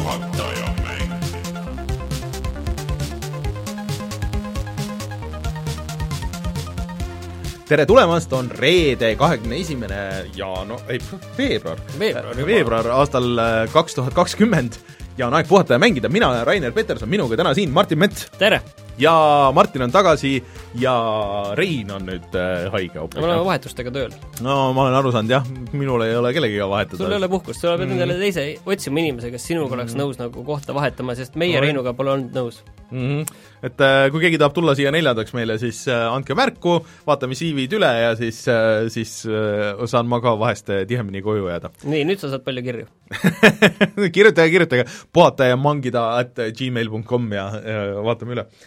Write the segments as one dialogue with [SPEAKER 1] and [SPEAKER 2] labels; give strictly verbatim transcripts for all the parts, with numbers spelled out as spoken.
[SPEAKER 1] puhataja mäng.
[SPEAKER 2] tere tulemast, on reede kahekümne esimene jaanu-, ei, veebruar.
[SPEAKER 3] Veebruar,
[SPEAKER 2] veebruar aastal kaks tuhat kakskümmend ja on aeg puhata ja mängida. Mina olen Rainer Peterson, minuga täna siin Martin Mets.
[SPEAKER 3] Tere!
[SPEAKER 2] Ja Martin on tagasi ja Rein on nüüd äh, haige hoopis.
[SPEAKER 3] Me oleme vahetustega tööl.
[SPEAKER 2] No ma olen aru saanud, jah, minul ei ole kellegiga vahetada.
[SPEAKER 3] Sul ei ole puhkust, sul pead endale teise otsima inimese, kes sinuga oleks nõus nagu kohta vahetama, sest meie no, Reinuga pole olnud nõus.
[SPEAKER 2] Mm-hmm. Et äh, kui keegi tahab tulla siia neljandaks meile, siis äh, andke märku, vaatame C V-d üle ja siis, äh, siis äh, saan ma ka vahest tihemini koju jääda.
[SPEAKER 3] Nii, nüüd sa saad palju kirju.
[SPEAKER 2] kirjutage, kirjutage, puhata ja mangida at gmail dot com ja äh, vaatame üle.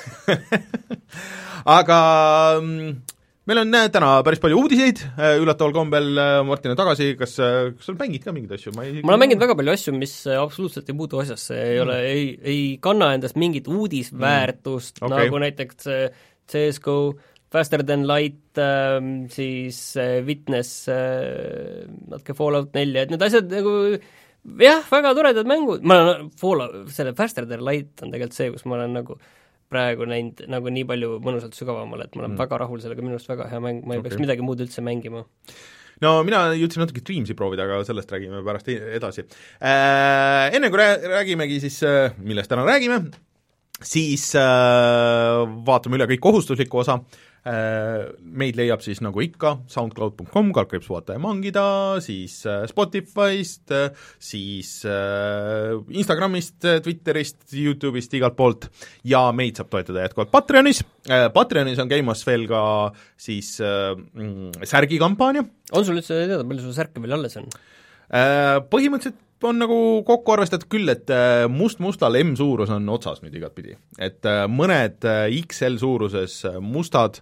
[SPEAKER 2] Aga meil on täna päris palju uudiseid, üllataval kombel Martin on tagasi, kas, kas sul mängid ka mingeid asju? Ma, ei...
[SPEAKER 3] ma olen mänginud väga palju asju, mis absoluutselt ei puutu asjasse, ei mm. ole, ei, ei kanna endast mingit uudisväärtust mm. okay. nagu näiteks C S G O, Faster than Light, siis Witness, natuke Fallout neli, et need asjad nagu jah, väga toredad mängud, ma olen Fallout, selle Faster than Light on tegelikult see, kus ma olen nagu praegu näinud nagu nii palju mõnusalt sügavamal, et ma olen mm. väga rahul sellega, minu arust väga hea mäng, ma ei okay. peaks midagi muud üldse mängima.
[SPEAKER 2] No mina jõudsin natuke Dreamsi proovida, aga sellest räägime pärast edasi. Äh, enne kui räägimegi siis, millest täna räägime, siis äh, vaatame üle kõik kohustuslikku osa. Meid leiab siis nagu ikka soundcloud dot com, kalkriips puhata ja mangida, siis Spotify'st, siis Instagramist, Twitterist, YouTube'ist, igalt poolt ja meid saab toetada jätkuvalt Patreonis. Patreonis on käimas veel ka siis mm, särgikampaania.
[SPEAKER 3] On sul üldse teada, palju sul särke veel alles on?
[SPEAKER 2] Põhimõtteliselt on nagu kokku arvestatud küll, et must-mustal M-suurus on otsas nüüd igat pidi. Et mõned X L suuruses mustad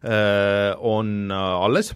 [SPEAKER 2] on alles,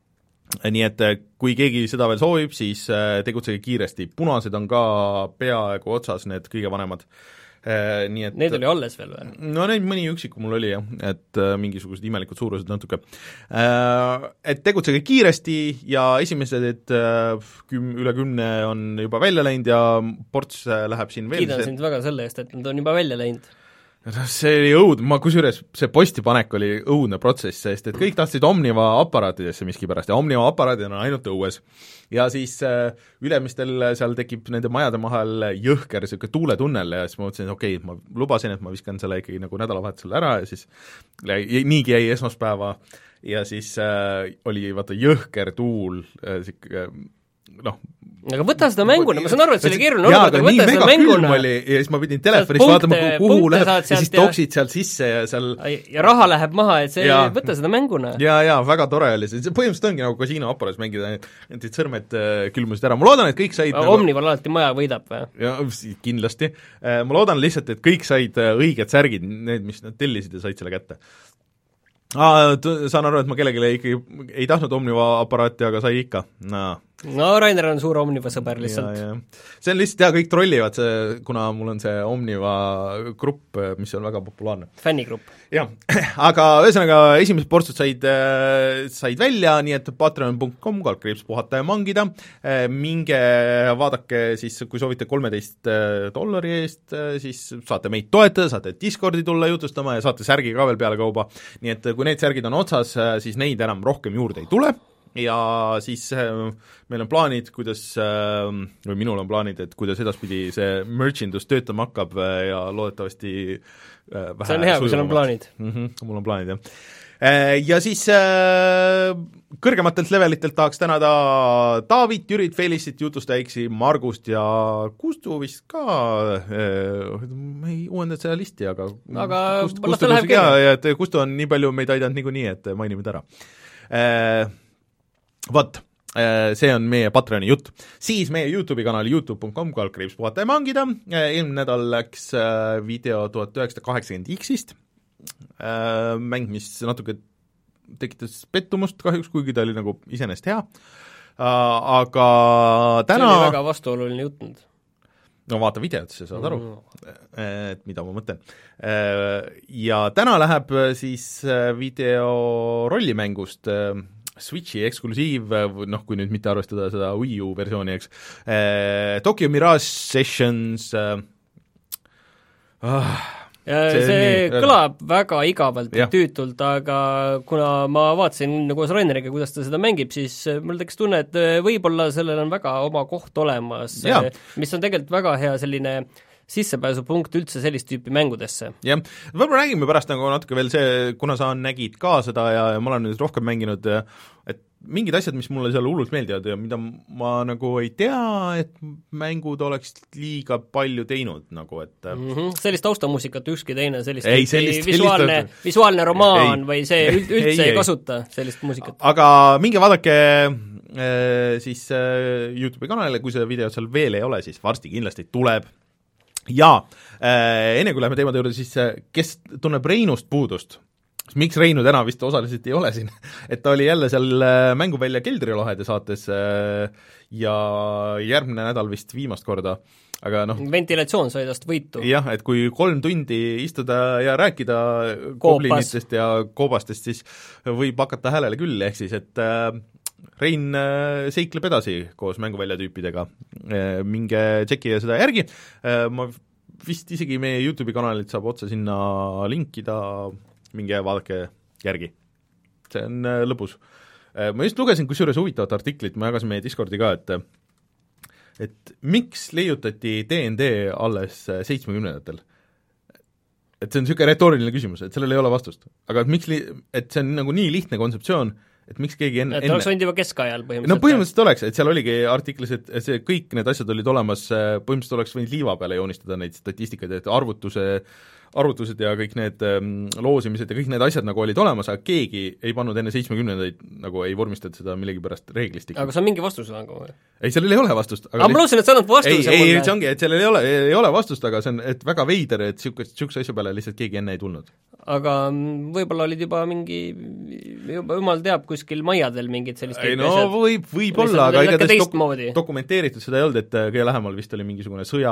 [SPEAKER 2] nii et kui keegi seda veel soovib, siis tegutsege kiiresti. Punased on ka peaaegu otsas, need kõige vanemad. Nii et,
[SPEAKER 3] need oli alles veel või?
[SPEAKER 2] No neid mõni üksiku mul oli jah, et äh, mingisugused imelikud suurused natuke äh,. Et tegutsege kiiresti ja esimesed äh, küm, üle kümne on juba välja läinud ja ports läheb siin veel.
[SPEAKER 3] Kiidan sind väga selle eest, et nad on juba välja läinud.
[SPEAKER 2] See oli õud, ma kusjuures see postipanek oli õudne protsess, sest et kõik tahtsid Omniva aparaatidesse miskipärast ja Omniva aparaadid on ainult õues. Ja siis äh, ülemistel seal tekib nende majade mahal jõhker selline tuuletunnel ja siis ma mõtlesin, et okei okay,, ma lubasin, et ma viskan selle ikkagi nagu nädalavahetusel ära ja siis niigi jäi esmaspäeva ja siis äh, oli vaata jõhker tuul äh, sikke, noh,
[SPEAKER 3] aga võta seda mänguna, ma saan aru, et see oli keeruline olukord, aga võta seda mänguna.
[SPEAKER 2] Ja siis ma pidin telefonist vaatama, kuhu läheb ja siis toksid seal sisse ja seal
[SPEAKER 3] ja raha läheb maha, et see, ja, võta seda mänguna.
[SPEAKER 2] Ja, ja, väga tore oli see, põhimõtteliselt ongi nagu kasiino aparaadis mängida, et sõrmed külmusid ära. Ma loodan, et kõik said nagu...
[SPEAKER 3] Omnival alati maja võidab või?
[SPEAKER 2] Ja, kindlasti. Ma loodan lihtsalt, et kõik said õiged särgid, need, mis nad tellisid ja said selle kätte. Aa, saan aru, et ma kellegile ikkagi ei tahtnud Omniva aparaati, aga sai ikka. No,
[SPEAKER 3] no Rainer on suur Omniva sõber lihtsalt.
[SPEAKER 2] Ja, ja. See on lihtsalt, jah, kõik trollivad, see, kuna mul on see Omniva grupp, mis on väga populaarne.
[SPEAKER 3] Fännigrupp.
[SPEAKER 2] Jah, aga ühesõnaga esimesed portsud said, said välja, nii et patreon dot com, kalkriips puhata ja mangida. Minge vaadake siis, kui soovite kolmeteist dollari eest, siis saate meid toetada, saate Discordi tulla jutustama ja saate särgi ka veel peale kauba. Nii et kui need särgid on otsas, siis neid enam rohkem juurde ei tule. Ja siis meil on plaanid, kuidas, või minul on plaanid, et kuidas edaspidi see merchandus töötama hakkab ja loodetavasti vähe
[SPEAKER 3] see on hea, kui sul on plaanid.
[SPEAKER 2] Mm-hmm, mul on plaanid, jah. Ja siis kõrgematelt levelitelt tahaks tänada Taavit, Jürit, Felissit, Jutustaiksi, Margust ja Kustu vist ka, ma ei uuendanud seda listi, aga,
[SPEAKER 3] aga
[SPEAKER 2] Kust, Kustu, Kustu, ja, ja, et Kustu on nii palju meid aidanud niikuinii, et mainime ta ära. Vot, see on meie Patreoni jutt. Siis meie YouTube'i kanali youtube dot com, kalkriips puhata ja mangida. Eelmine nädal läks video tuhat üheksasada kaheksakümmend X-ist. Mäng, mis natuke tekitas pettumust kahjuks, kuigi ta oli nagu iseenesest hea. Aga täna...
[SPEAKER 3] See oli väga vastuoluline jutt nüüd.
[SPEAKER 2] No vaata videot, sa saad aru, et mida ma mõtlen. Ja täna läheb siis video rollimängust Switchi eksklusiiv, noh, kui nüüd mitte arvestada seda Wii U versiooni, eks, Tokyo Mirage Sessions äh, ah,
[SPEAKER 3] see, see nii, kõlab väga igavalt ja tüütult, aga kuna ma vaatasin koos Raineriga, kuidas ta seda mängib, siis mul tekkis tunne, et võib-olla sellel on väga oma koht olemas, mis on tegelikult väga hea selline sissepääsupunkt üldse sellist tüüpi mängudesse.
[SPEAKER 2] jah, võib-olla räägime pärast nagu natuke veel see, kuna sa nägid ka seda ja, ja ma olen nüüd rohkem mänginud, et mingid asjad, mis mulle seal hullult meeldivad ja mida ma nagu ei tea, et mängud oleks liiga palju teinud, nagu et mm
[SPEAKER 3] -hmm. sellist taustamuusikat ükski teine sellist
[SPEAKER 2] ei, sellist,
[SPEAKER 3] visuaalne,
[SPEAKER 2] sellist...
[SPEAKER 3] visuaalne romaan ei, või see üld, üldse ei, ei, ei kasuta sellist muusikat.
[SPEAKER 2] aga minge vaadake äh, siis äh, YouTube'i kanalile, kui seda videot seal veel ei ole, siis varsti kindlasti tuleb. Jaa, äh, enne kui läheme teemade juurde, siis äh, kes tunneb Reinust puudust, miks Reinu täna vist osaliselt ei ole siin, et ta oli jälle seal äh, mänguvälja Keldrilahede saates äh, ja järgmine nädal vist viimast korda, aga noh
[SPEAKER 3] ventilatsioon sai tast võitu.
[SPEAKER 2] jah, et kui kolm tundi istuda ja rääkida goblinitest ja koobastest, siis võib hakata häälele küll, ehk siis et äh, Rein äh, seikleb edasi koos mänguvälja tüüpidega, äh, minge tšekkige seda järgi, äh, ma vist isegi meie YouTube'i kanalit saab otse sinna linkida, minge vaadake järgi, see on äh, lõbus. Äh, ma just lugesin kusjuures huvitavat artiklit, ma jagasin meie Discordi ka, et et miks leiutati D and D alles seitsmekümnendatel? Et see on niisugune retooriline küsimus, et sellel ei ole vastust, aga et miks li-, et see on nagu nii lihtne kontseptsioon, et miks keegi enne...
[SPEAKER 3] et oleks võinud juba keskajal põhimõtteliselt?
[SPEAKER 2] No põhimõtteliselt oleks, et seal oligi artiklis, et see, kõik need asjad olid olemas, põhimõtteliselt oleks võinud liiva peale joonistada neid statistikaid, et arvutuse, arvutused ja kõik need ähm, loosimised ja kõik need asjad nagu olid olemas, aga keegi ei pannud enne seitsmekümnendaid, nagu ei vormistanud seda millegipärast reeglistikku.
[SPEAKER 3] aga see on mingi vastus nagu või?
[SPEAKER 2] ei, sellel ei ole vastust.
[SPEAKER 3] aga ma loosin, et sa annad vastuse
[SPEAKER 2] ei, ei, see ongi, et sellel ei ole, ei ole vastust, aga see on et väga veider, et niisugust, niisuguse asja peale lihtsalt keegi enne ei tulnud.
[SPEAKER 3] aga võib-olla olid juba mingi, juba jumal teab, kuskil majadel mingid sellist
[SPEAKER 2] ei no asjad. võib, võib-olla, aga igatahes dok- dokumenteeritud seda ei olnud, et kõige lähemal vist oli mingisugune sõja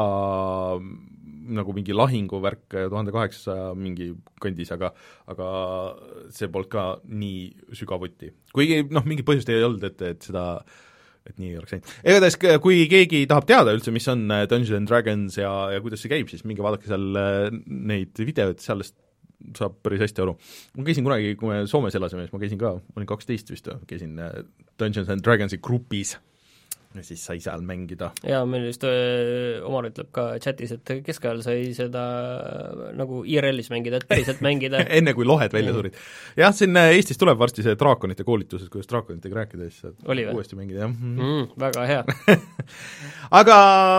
[SPEAKER 2] nagu mingi lahinguvärk tuhande kaheksasaja mingi kandis, aga aga see polnud ka nii sügavuti. kuigi noh, mingi põhjust ei olnud, et, et seda et nii oleks näinud. Igatahes, kui keegi tahab teada üldse, mis on Dungeons and Dragons ja, ja kuidas see käib, siis minge vaadake seal neid videoid, sellest saab päris hästi aru. Ma käisin kunagi, kui me Soomes elasime, siis ma käisin ka, ma olin kaksteist vist, käisin Dungeons and Dragonsi grupis ja siis sai seal mängida.
[SPEAKER 3] jaa, meil vist öö, Omar ütleb ka chatis, et keskajal sai seda nagu I R L-is mängida, et päriselt mängida
[SPEAKER 2] enne kui lohed välja surid. jah, siin Eestis tuleb varsti see draakonite koolituses, kuidas draakonitega rääkida, siis saad uuesti mängida, jah
[SPEAKER 3] mm,. Väga hea
[SPEAKER 2] aga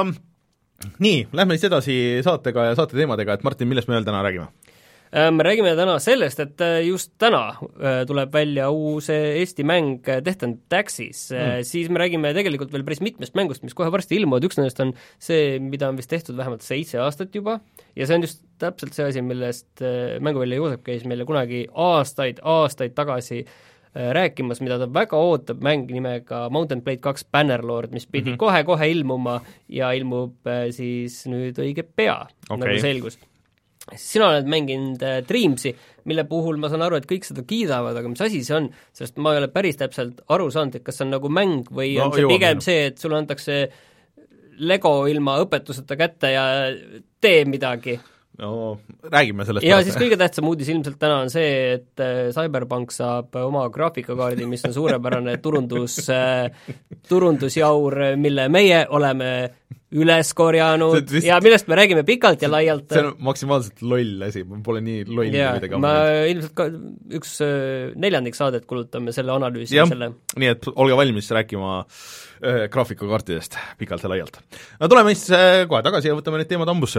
[SPEAKER 2] nii, lähme siis edasi saatega ja saate teemadega, et Martin, millest me veel täna räägime?
[SPEAKER 3] Me räägime täna sellest, et just täna tuleb välja uus Eesti mäng Death and Taxes mm., siis me räägime tegelikult veel päris mitmest mängust, mis kohe varsti ilmuvad, üks nendest on see, mida on vist tehtud vähemalt seitse aastat juba ja see on just täpselt see asi, millest mänguvälja Joosep käis meile kunagi aastaid, aastaid tagasi rääkimas, mida ta väga ootab, mäng nimega Mountain Blade kaks Bannerlord, mis pidi mm-hmm. kohe-kohe ilmuma ja ilmub siis nüüd õige pea okay., nagu selgus. Sina oled mänginud äh, Dreamsi, mille puhul ma saan aru, et kõik seda kiidavad, aga mis asi see on, sest ma ei ole päris täpselt aru saanud, et kas see on nagu mäng või no, on see pigem see, et sulle antakse Lego ilma õpetuseta kätte ja tee midagi.
[SPEAKER 2] No räägime sellest.
[SPEAKER 3] ja pärast. Siis kõige tähtsam uudis ilmselt täna on see, et Cyberpunk saab oma graafikakaardi, mis on suurepärane turundus, turundusjaur, mille meie oleme üles korjanud vist... ja millest me räägime pikalt ja laialt.
[SPEAKER 2] See on maksimaalselt loll asi, ma pole nii loll
[SPEAKER 3] ja, midagi ma amanud. Ilmselt ka üks neljandik saadet kulutame selle analüüsi ja selle.
[SPEAKER 2] Nii et olge valmis rääkima äh, graafikakaartidest pikalt ja laialt. No tuleme siis äh, kohe tagasi ja võtame need teemad ambusse.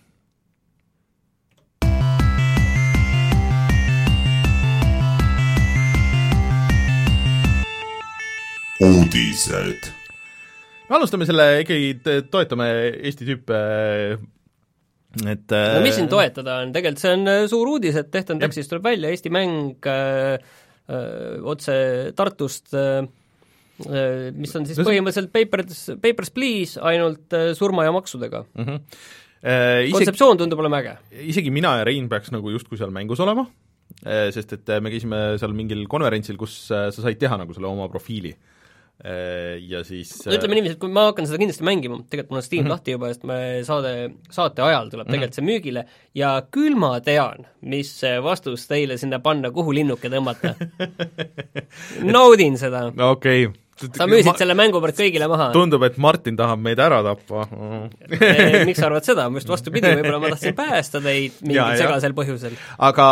[SPEAKER 2] Uudised. Alustame selle, ikkagi toetame Eesti tüüpe, et
[SPEAKER 3] no mis siin toetada on, tegelikult see on suur uudis, et Death and Taxes tuleb välja, Eesti mäng äh, äh, otse Tartust, äh, mis on siis no, põhimõtteliselt Papers, Papers, Please, ainult äh, surma ja maksudega. Uh-huh. Äh, isegi, kontseptsioon tundub olema äge.
[SPEAKER 2] Isegi mina ja Rein peaks nagu justkui seal mängus olema, sest et me käisime seal mingil konverentsil, kus sa said teha nagu selle oma profiili. Ja siis
[SPEAKER 3] ütleme niiviisi, et kui ma hakkan seda kindlasti mängima, tegelikult mul on Steam mm-hmm. lahti juba, sest me saade, saate ajal tuleb mm-hmm. tegelikult see müügile ja küll ma tean, mis vastus teile sinna panna, kuhu linnuke tõmmata. Naudin seda.
[SPEAKER 2] Okei okay.
[SPEAKER 3] Sa müüsid ma... selle mängupart kõigile maha.
[SPEAKER 2] Tundub, et Martin tahab meid ära tappa.
[SPEAKER 3] Miks sa arvad seda? Just vastupidi, võib-olla ma tahtsin päästa teid mingil segasel põhjusel.
[SPEAKER 2] Aga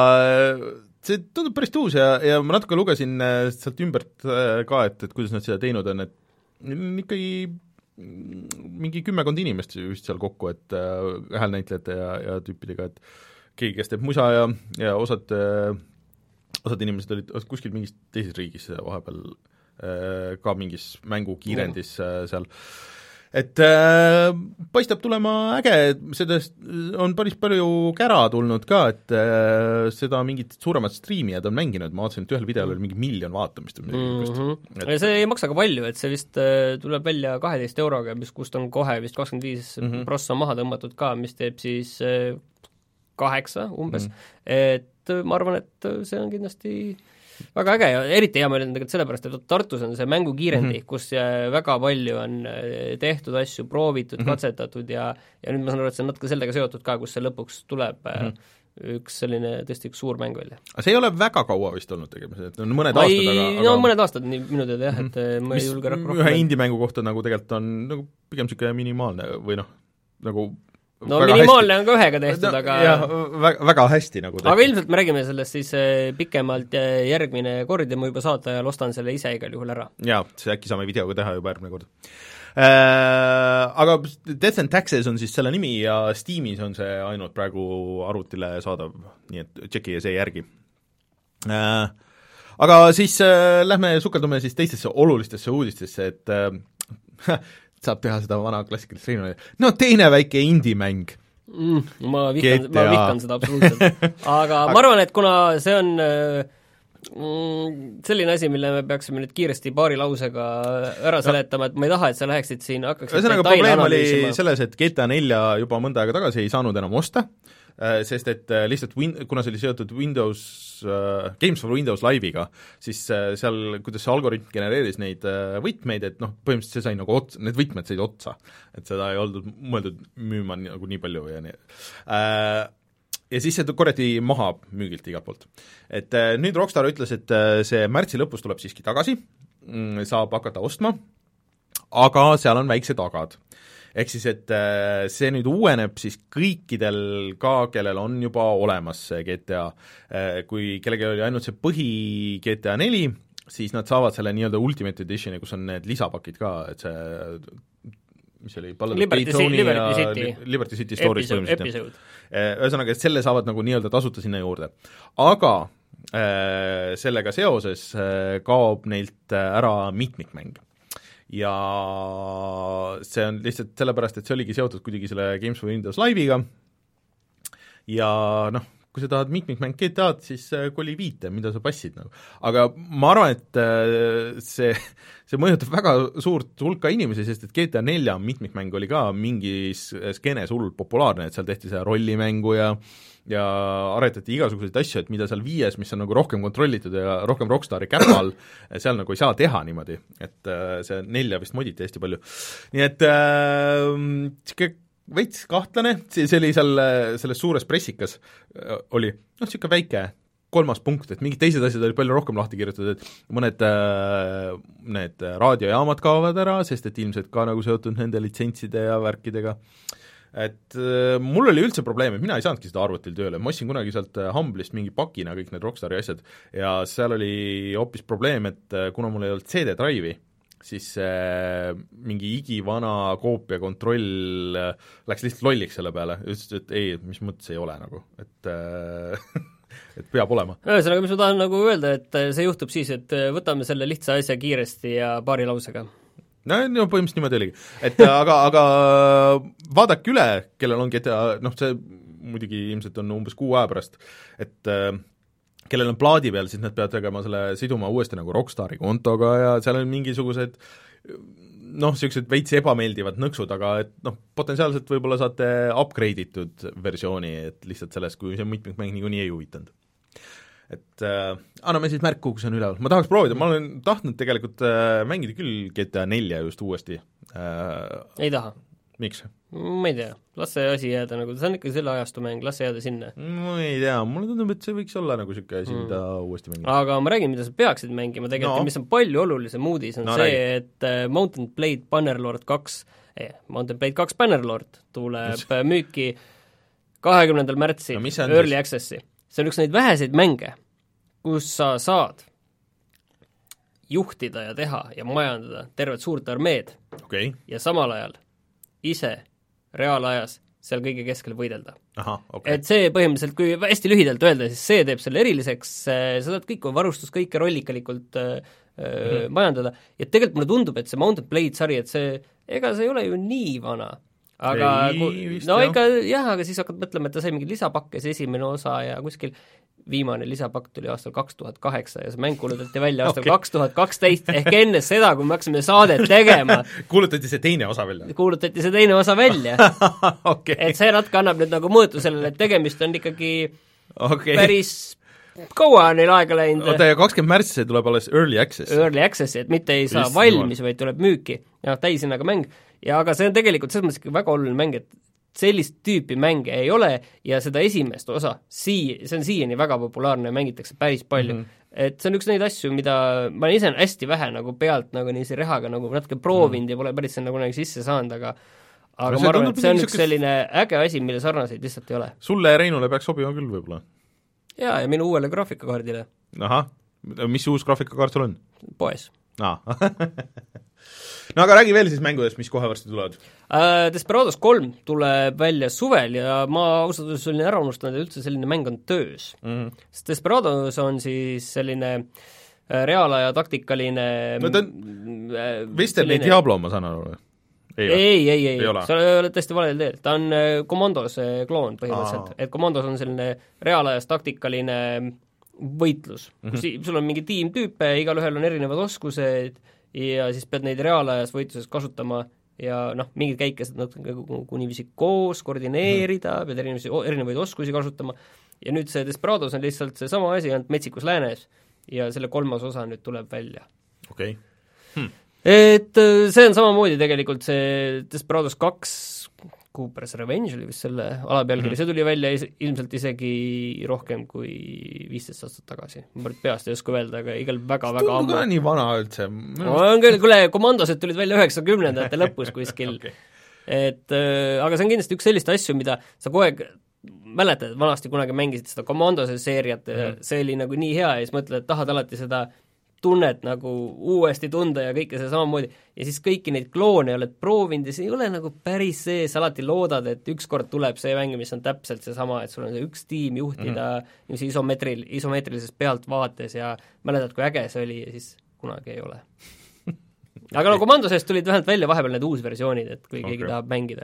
[SPEAKER 2] see tundub päris tuus ja, ja ma natuke lugesin sealt ümbert ka, et, et kuidas nad seda teinud on, et ikkagi mingi kümmekond inimest just seal kokku, et häälnäitlejate ja, ja tüüpidega, et keegi, kes teeb musa ja, ja osad, osad inimesed olid kuskil mingis teises riigis vahepeal ka mingis mängukiirendis oh. seal. Et äh, paistab tulema äge, sellest on päris palju kära tulnud ka, et äh, seda mingit suuremat striimijad on mänginud, ma vaatasin, et ühel videol oli mingi miljon vaatamist.
[SPEAKER 3] Mm-hmm. Et... see ei maksa ka palju, et see vist äh, tuleb välja kaheteist euroga, mis kust on kohe vist kakskümmend viis mm-hmm. prossa maha tõmmatud ka, mis teeb siis äh, kaheksa umbes, mm-hmm. et ma arvan, et see on kindlasti väga äge ja eriti hea meel on tegelikult sellepärast, et Tartus on see mängukiirendi mm, -hmm. kus väga palju on tehtud asju, proovitud mm, -hmm. katsetatud ja, ja nüüd ma saan aru, et see on natuke sellega seotud ka, kus see lõpuks tuleb mm -hmm. üks selline tõesti üks suur mäng välja.
[SPEAKER 2] Aga see ei ole väga kaua vist olnud tegemas, et on mõned ma aastad,
[SPEAKER 3] ei,
[SPEAKER 2] aga, aga
[SPEAKER 3] no mõned aastad nii minu teada jah, et mm -hmm. ma ei julge rohkem
[SPEAKER 2] ühe indie-mängu kohta nagu tegelikult on nagu pigem niisugune minimaalne või noh, nagu
[SPEAKER 3] no minimaalne hästi. On ka ühega tehtud, aga
[SPEAKER 2] jah, väga, väga hästi nagu tehtud.
[SPEAKER 3] Aga ilmselt me räägime sellest siis pikemalt järgmine kord ja ma juba saate ajal ostan selle ise igal juhul ära.
[SPEAKER 2] Jaa, see äkki saame videoga teha juba järgmine kord. Äh, aga Death and Taxes on siis selle nimi ja Steamis on see ainult praegu arvutile saadav, nii et tšekki see järgi. Äh, aga siis äh, lähme sukeldume siis teistesse olulistesse uudistesse, et äh, saab teha seda vana klassikalist Reino, no teine väike indie-mäng
[SPEAKER 3] mm,. Ma vihkan, ma vihkan seda absoluutselt. Aga ma arvan, et kuna see on mm, selline asi, mille me peaksime nüüd kiiresti paari lausega ära seletama, et ma ei taha, et sa läheksid siin, hakkaks
[SPEAKER 2] ühesõnaga probleem oli selles, et G T A nelja juba mõnda aega tagasi ei saanud enam osta, sest et lihtsalt win-, kuna see oli seotud Windows uh, Games for Windows Live'iga, siis uh, seal, kuidas see algoritm genereeris neid uh, võtmeid, et noh, põhimõtteliselt see sai nagu ots-, need võtmed said otsa, et seda ei olnud mõeldud müüma nagu nii palju ja nii uh, ja siis see korjati maha müügilt igalt poolt. Et uh, nüüd Rockstar ütles, et uh, see märtsi lõpus tuleb siiski tagasi, mm, saab hakata ostma, aga seal on väiksed agad. Ehk siis, et see nüüd uueneb siis kõikidel ka, kellel on juba olemas see G T A. Kui kellelgi oli ainult see põhi G T A neli, siis nad saavad selle nii-öelda Ultimate Editioni, kus on need lisapakid ka, et see mis oli
[SPEAKER 3] Liberty, City, Liberty City,
[SPEAKER 2] Liberty City Stories põhimõtteliselt. Ühesõnaga, et selle saavad nagu nii-öelda tasuta sinna juurde. Aga äh, sellega seoses äh, kaob neilt ära mitmikmäng. Ja see on lihtsalt sellepärast, et see oligi seotud kuidagi selle Games for Windows Live'iga ja noh, kui sa tahad mitmikmäng G T A-d, siis koli viite, mida sa passid nagu. Aga ma arvan, et see, see mõjutab väga suurt hulka inimesi, sest et G T A nelja mitmikmäng oli ka mingis skeenes hullult populaarne, et seal tehti see rollimängu ja ja aretati igasuguseid asju, et mida seal viies, mis on nagu rohkem kontrollitud ja rohkem Rockstari käpal, seal nagu ei saa teha niimoodi, et see nelja vist moditi hästi palju. Nii et äh, veits kahtlane, see oli seal selles suures pressikas, oli noh, niisugune väike kolmas punkt, et mingid teised asjad olid palju rohkem lahti kirjutatud, et mõned äh, need raadiojaamad kaovad ära, sest et ilmselt ka nagu seotud nende litsentside ja värkidega. Et äh, mul oli üldse probleem, et mina ei saanudki seda arvutil tööle, ma ostsin kunagi sealt Humble'ist mingi pakina kõik need Rockstari asjad ja seal oli hoopis probleem, et kuna mul ei olnud C D-drive'i, siis äh, mingi igivana koopia kontroll äh, läks lihtsalt lolliks selle peale, ütles, et ei, mis mõttes ei ole nagu, et äh, et peab olema.
[SPEAKER 3] Ühesõnaga, mis ma tahan nagu öelda, et see juhtub siis, et võtame selle lihtsa asja kiiresti ja paari lausega.
[SPEAKER 2] No, no põhimõtteliselt niimoodi oligi. Et aga, aga vaadake üle, kellel on G T A, noh see muidugi ilmselt on umbes kuu aja pärast, et äh, kellel on plaadi peal, siis nad peavad tegema selle siduma uuesti nagu Rockstari kontoga ja seal on mingisugused noh, niisugused veits ebameeldivad nõksud, aga et noh, potentsiaalselt võib-olla saate upgrade itud versiooni, et lihtsalt sellest, kui see mitmikmäng niikuinii ei huvitanud. et äh, anname siis märku, kui see on üleval. Ma tahaks proovida, ma olen tahtnud tegelikult äh, mängida küll G T A nelja just uuesti äh,.
[SPEAKER 3] Ei taha.
[SPEAKER 2] Miks?
[SPEAKER 3] Ma ei tea, las see asi jääda, nagu see on ikka selle ajastu mäng, las see jääda sinna.
[SPEAKER 2] Ma ei tea, mulle tundub, et see võiks olla nagu siuke asi, mm. mida uuesti mängida.
[SPEAKER 3] Aga ma räägin, mida sa peaksid mängima tegelikult no. mis on palju olulisem uudis, on no, see, räägi. et uh, Mountain Blade Bannerlord kaks eh, Mountain Blade kaks Bannerlord tuleb mis? müüki kahekümnendal märtsil no, Early Accessi. See on üks neid väheseid mänge, kus sa saad juhtida ja teha ja majandada tervet suurt armeed
[SPEAKER 2] okay.
[SPEAKER 3] ja samal ajal ise reaalajas seal kõige keskel võidelda.
[SPEAKER 2] Aha, okay.
[SPEAKER 3] Et see põhimõtteliselt, kui hästi lühidalt öelda, siis see teeb selle eriliseks, sa saad kõik varustus, kõike rollikalikult äh, mm-hmm. majandada, ja tegelikult mulle tundub, et see Mountain Blade sari, et see, ega see ei ole ju nii vana, aga ei, kui, vist, no jah. ikka jah, aga siis hakkad mõtlema, et ta sai mingi lisapakke, see esimene osa ja kuskil viimane lisapakk tuli aastal kaks tuhat kaheksa ja see mäng kuulutati välja aastal okay. kaks tuhat kaksteist ehk enne seda, kui me hakkasime saadet tegema.
[SPEAKER 2] Kuulutati see teine osa välja?
[SPEAKER 3] Kuulutati see teine osa välja. okay. Et see natuke annab nüüd nagu mõõtu sellele, et tegemist on ikkagi okay. päris kaua on neil aega läinud.
[SPEAKER 2] Oota, ja kakskümmend märts see tuleb alles Early Access?
[SPEAKER 3] Early Access, et mitte ei saa Just valmis, vaid tuleb müüki. Ja täishinnaga mäng. Ja aga see on tegelikult selles mõttes väga oluline mäng, et sellist tüüpi mänge ei ole ja seda esimest osa, sii-, see on siiani väga populaarne ja mängitakse päris palju. Mm -hmm. Et see on üks neid asju, mida ma olen ise hästi vähe nagu pealt nagu niisi rehaga nagu natuke proovinud mm -hmm. ja pole päris nagu nagu sisse saanud, aga aga no, ma arvan, et see on üks selline äge asi, mille sarnaseid lihtsalt ei ole.
[SPEAKER 2] Sulle ja Reinule peaks sobima küll võib-olla?
[SPEAKER 3] Jaa, ja minu uuele graafikakaardile.
[SPEAKER 2] Ahah, mis uus graafikakaart sul on?
[SPEAKER 3] Poes.
[SPEAKER 2] Aa. No aga räägi veel siis mängudest, mis kohe varsti tulevad
[SPEAKER 3] uh,. Desperados kolm tuleb välja suvel ja ma ausalt öeldes olin ära unustanud, et üldse selline mäng on töös mm. -hmm. Sest Desperados on siis selline reaalaja taktikaline
[SPEAKER 2] no ta on Westerni selline... Diablo, ma saan aru.
[SPEAKER 3] ei, ei, ei, ei, ei. sa oled tõesti valel teel, ta on Commandos kloon põhimõtteliselt, et Commandos on selline reaalajas taktikaline võitlus mm, -hmm. kus sul on mingi tiim tüüpe, igalühel on erinevad oskused ja siis pead neid reaalajas võitluses kasutama ja noh, mingid käike saad natuke kuni viisi koos koordineerida mm., pead erinevaid, erinevaid oskusi kasutama ja nüüd see Desperados on lihtsalt see sama asi, ainult metsikus läänes ja selle kolmas osa nüüd tuleb välja.
[SPEAKER 2] Okei okay. hm..
[SPEAKER 3] Et see on samamoodi tegelikult see Desperados kaks Cooper's Revenge oli vist selle alapealkiri, see tuli välja is- ilmselt isegi rohkem kui viisteist aastat tagasi. Ma peast ei oska öelda, aga igal väga-väga
[SPEAKER 2] ammu. Tundub nii vana üldse.
[SPEAKER 3] No, on küll, kuule, komandosed tulid välja üheksakümnendate lõpus kuskil. okay. Et äh, aga see on kindlasti üks sellist asju, mida sa kogu aeg mäletad, et vanasti kunagi mängisid seda komandose seeriat mm-hmm. see oli nagu nii hea ja siis mõtled, et tahad alati seda tunnet nagu uuesti tunda ja kõike see samamoodi ja siis kõiki neid kloone oled proovinud ja see ei ole nagu päris see, sa alati loodad, et ükskord tuleb see mäng, mis on täpselt seesama, et sul on see üks tiim juhtida mm-hmm. niisuguse isomeetril, isomeetrilises pealtvaates ja mäletad, kui äge see oli ja siis kunagi ei ole. Aga no komandosest tulid vähemalt välja vahepeal need uusversioonid, et kui okay. keegi tahab mängida.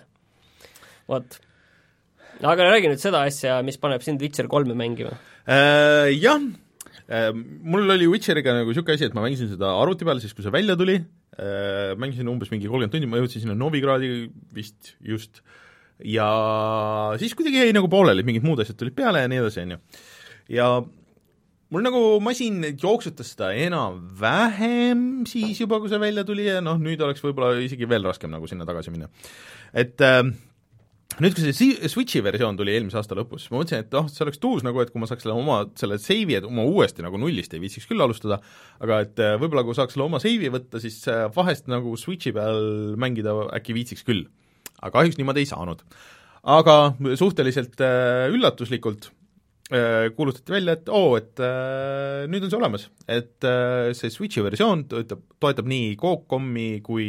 [SPEAKER 3] Vot. Aga räägi nüüd seda asja, mis paneb sind Witcher kolme mängima.
[SPEAKER 2] Uh, jah, mul oli Witcheriga nagu niisugune asi, et ma mängisin seda arvuti peal, siis kui see välja tuli, mängisin umbes mingi kolmkümmend tundi, ma jõudsin sinna Novigradi vist just, ja siis kuidagi jäi nagu pooleli, mingid muud asjad tulid peale ja nii edasi, on ju. Ja mul nagu masin jooksutas seda enam-vähem siis juba, kui see välja tuli ja noh, nüüd oleks võib-olla isegi veel raskem nagu sinna tagasi minna. Et äh, nüüd, kui see Switchi versioon tuli eelmise aasta lõpus, ma mõtlesin, et oh, see oleks tuus nagu, et kui ma saaks selle oma, selle seivi, et oma uuesti nagu nullist ei viitsiks küll alustada, aga et võib-olla kui saaks selle oma seivi võtta, siis vahest nagu Switchi peal mängida äkki viitsiks küll. Aga kahjuks niimoodi ei saanud. Aga suhteliselt äh, üllatuslikult äh, kuulutati välja, et oo, et äh, nüüd on see olemas, et äh, see Switchi versioon toetab, toetab nii Qualcomm'i kui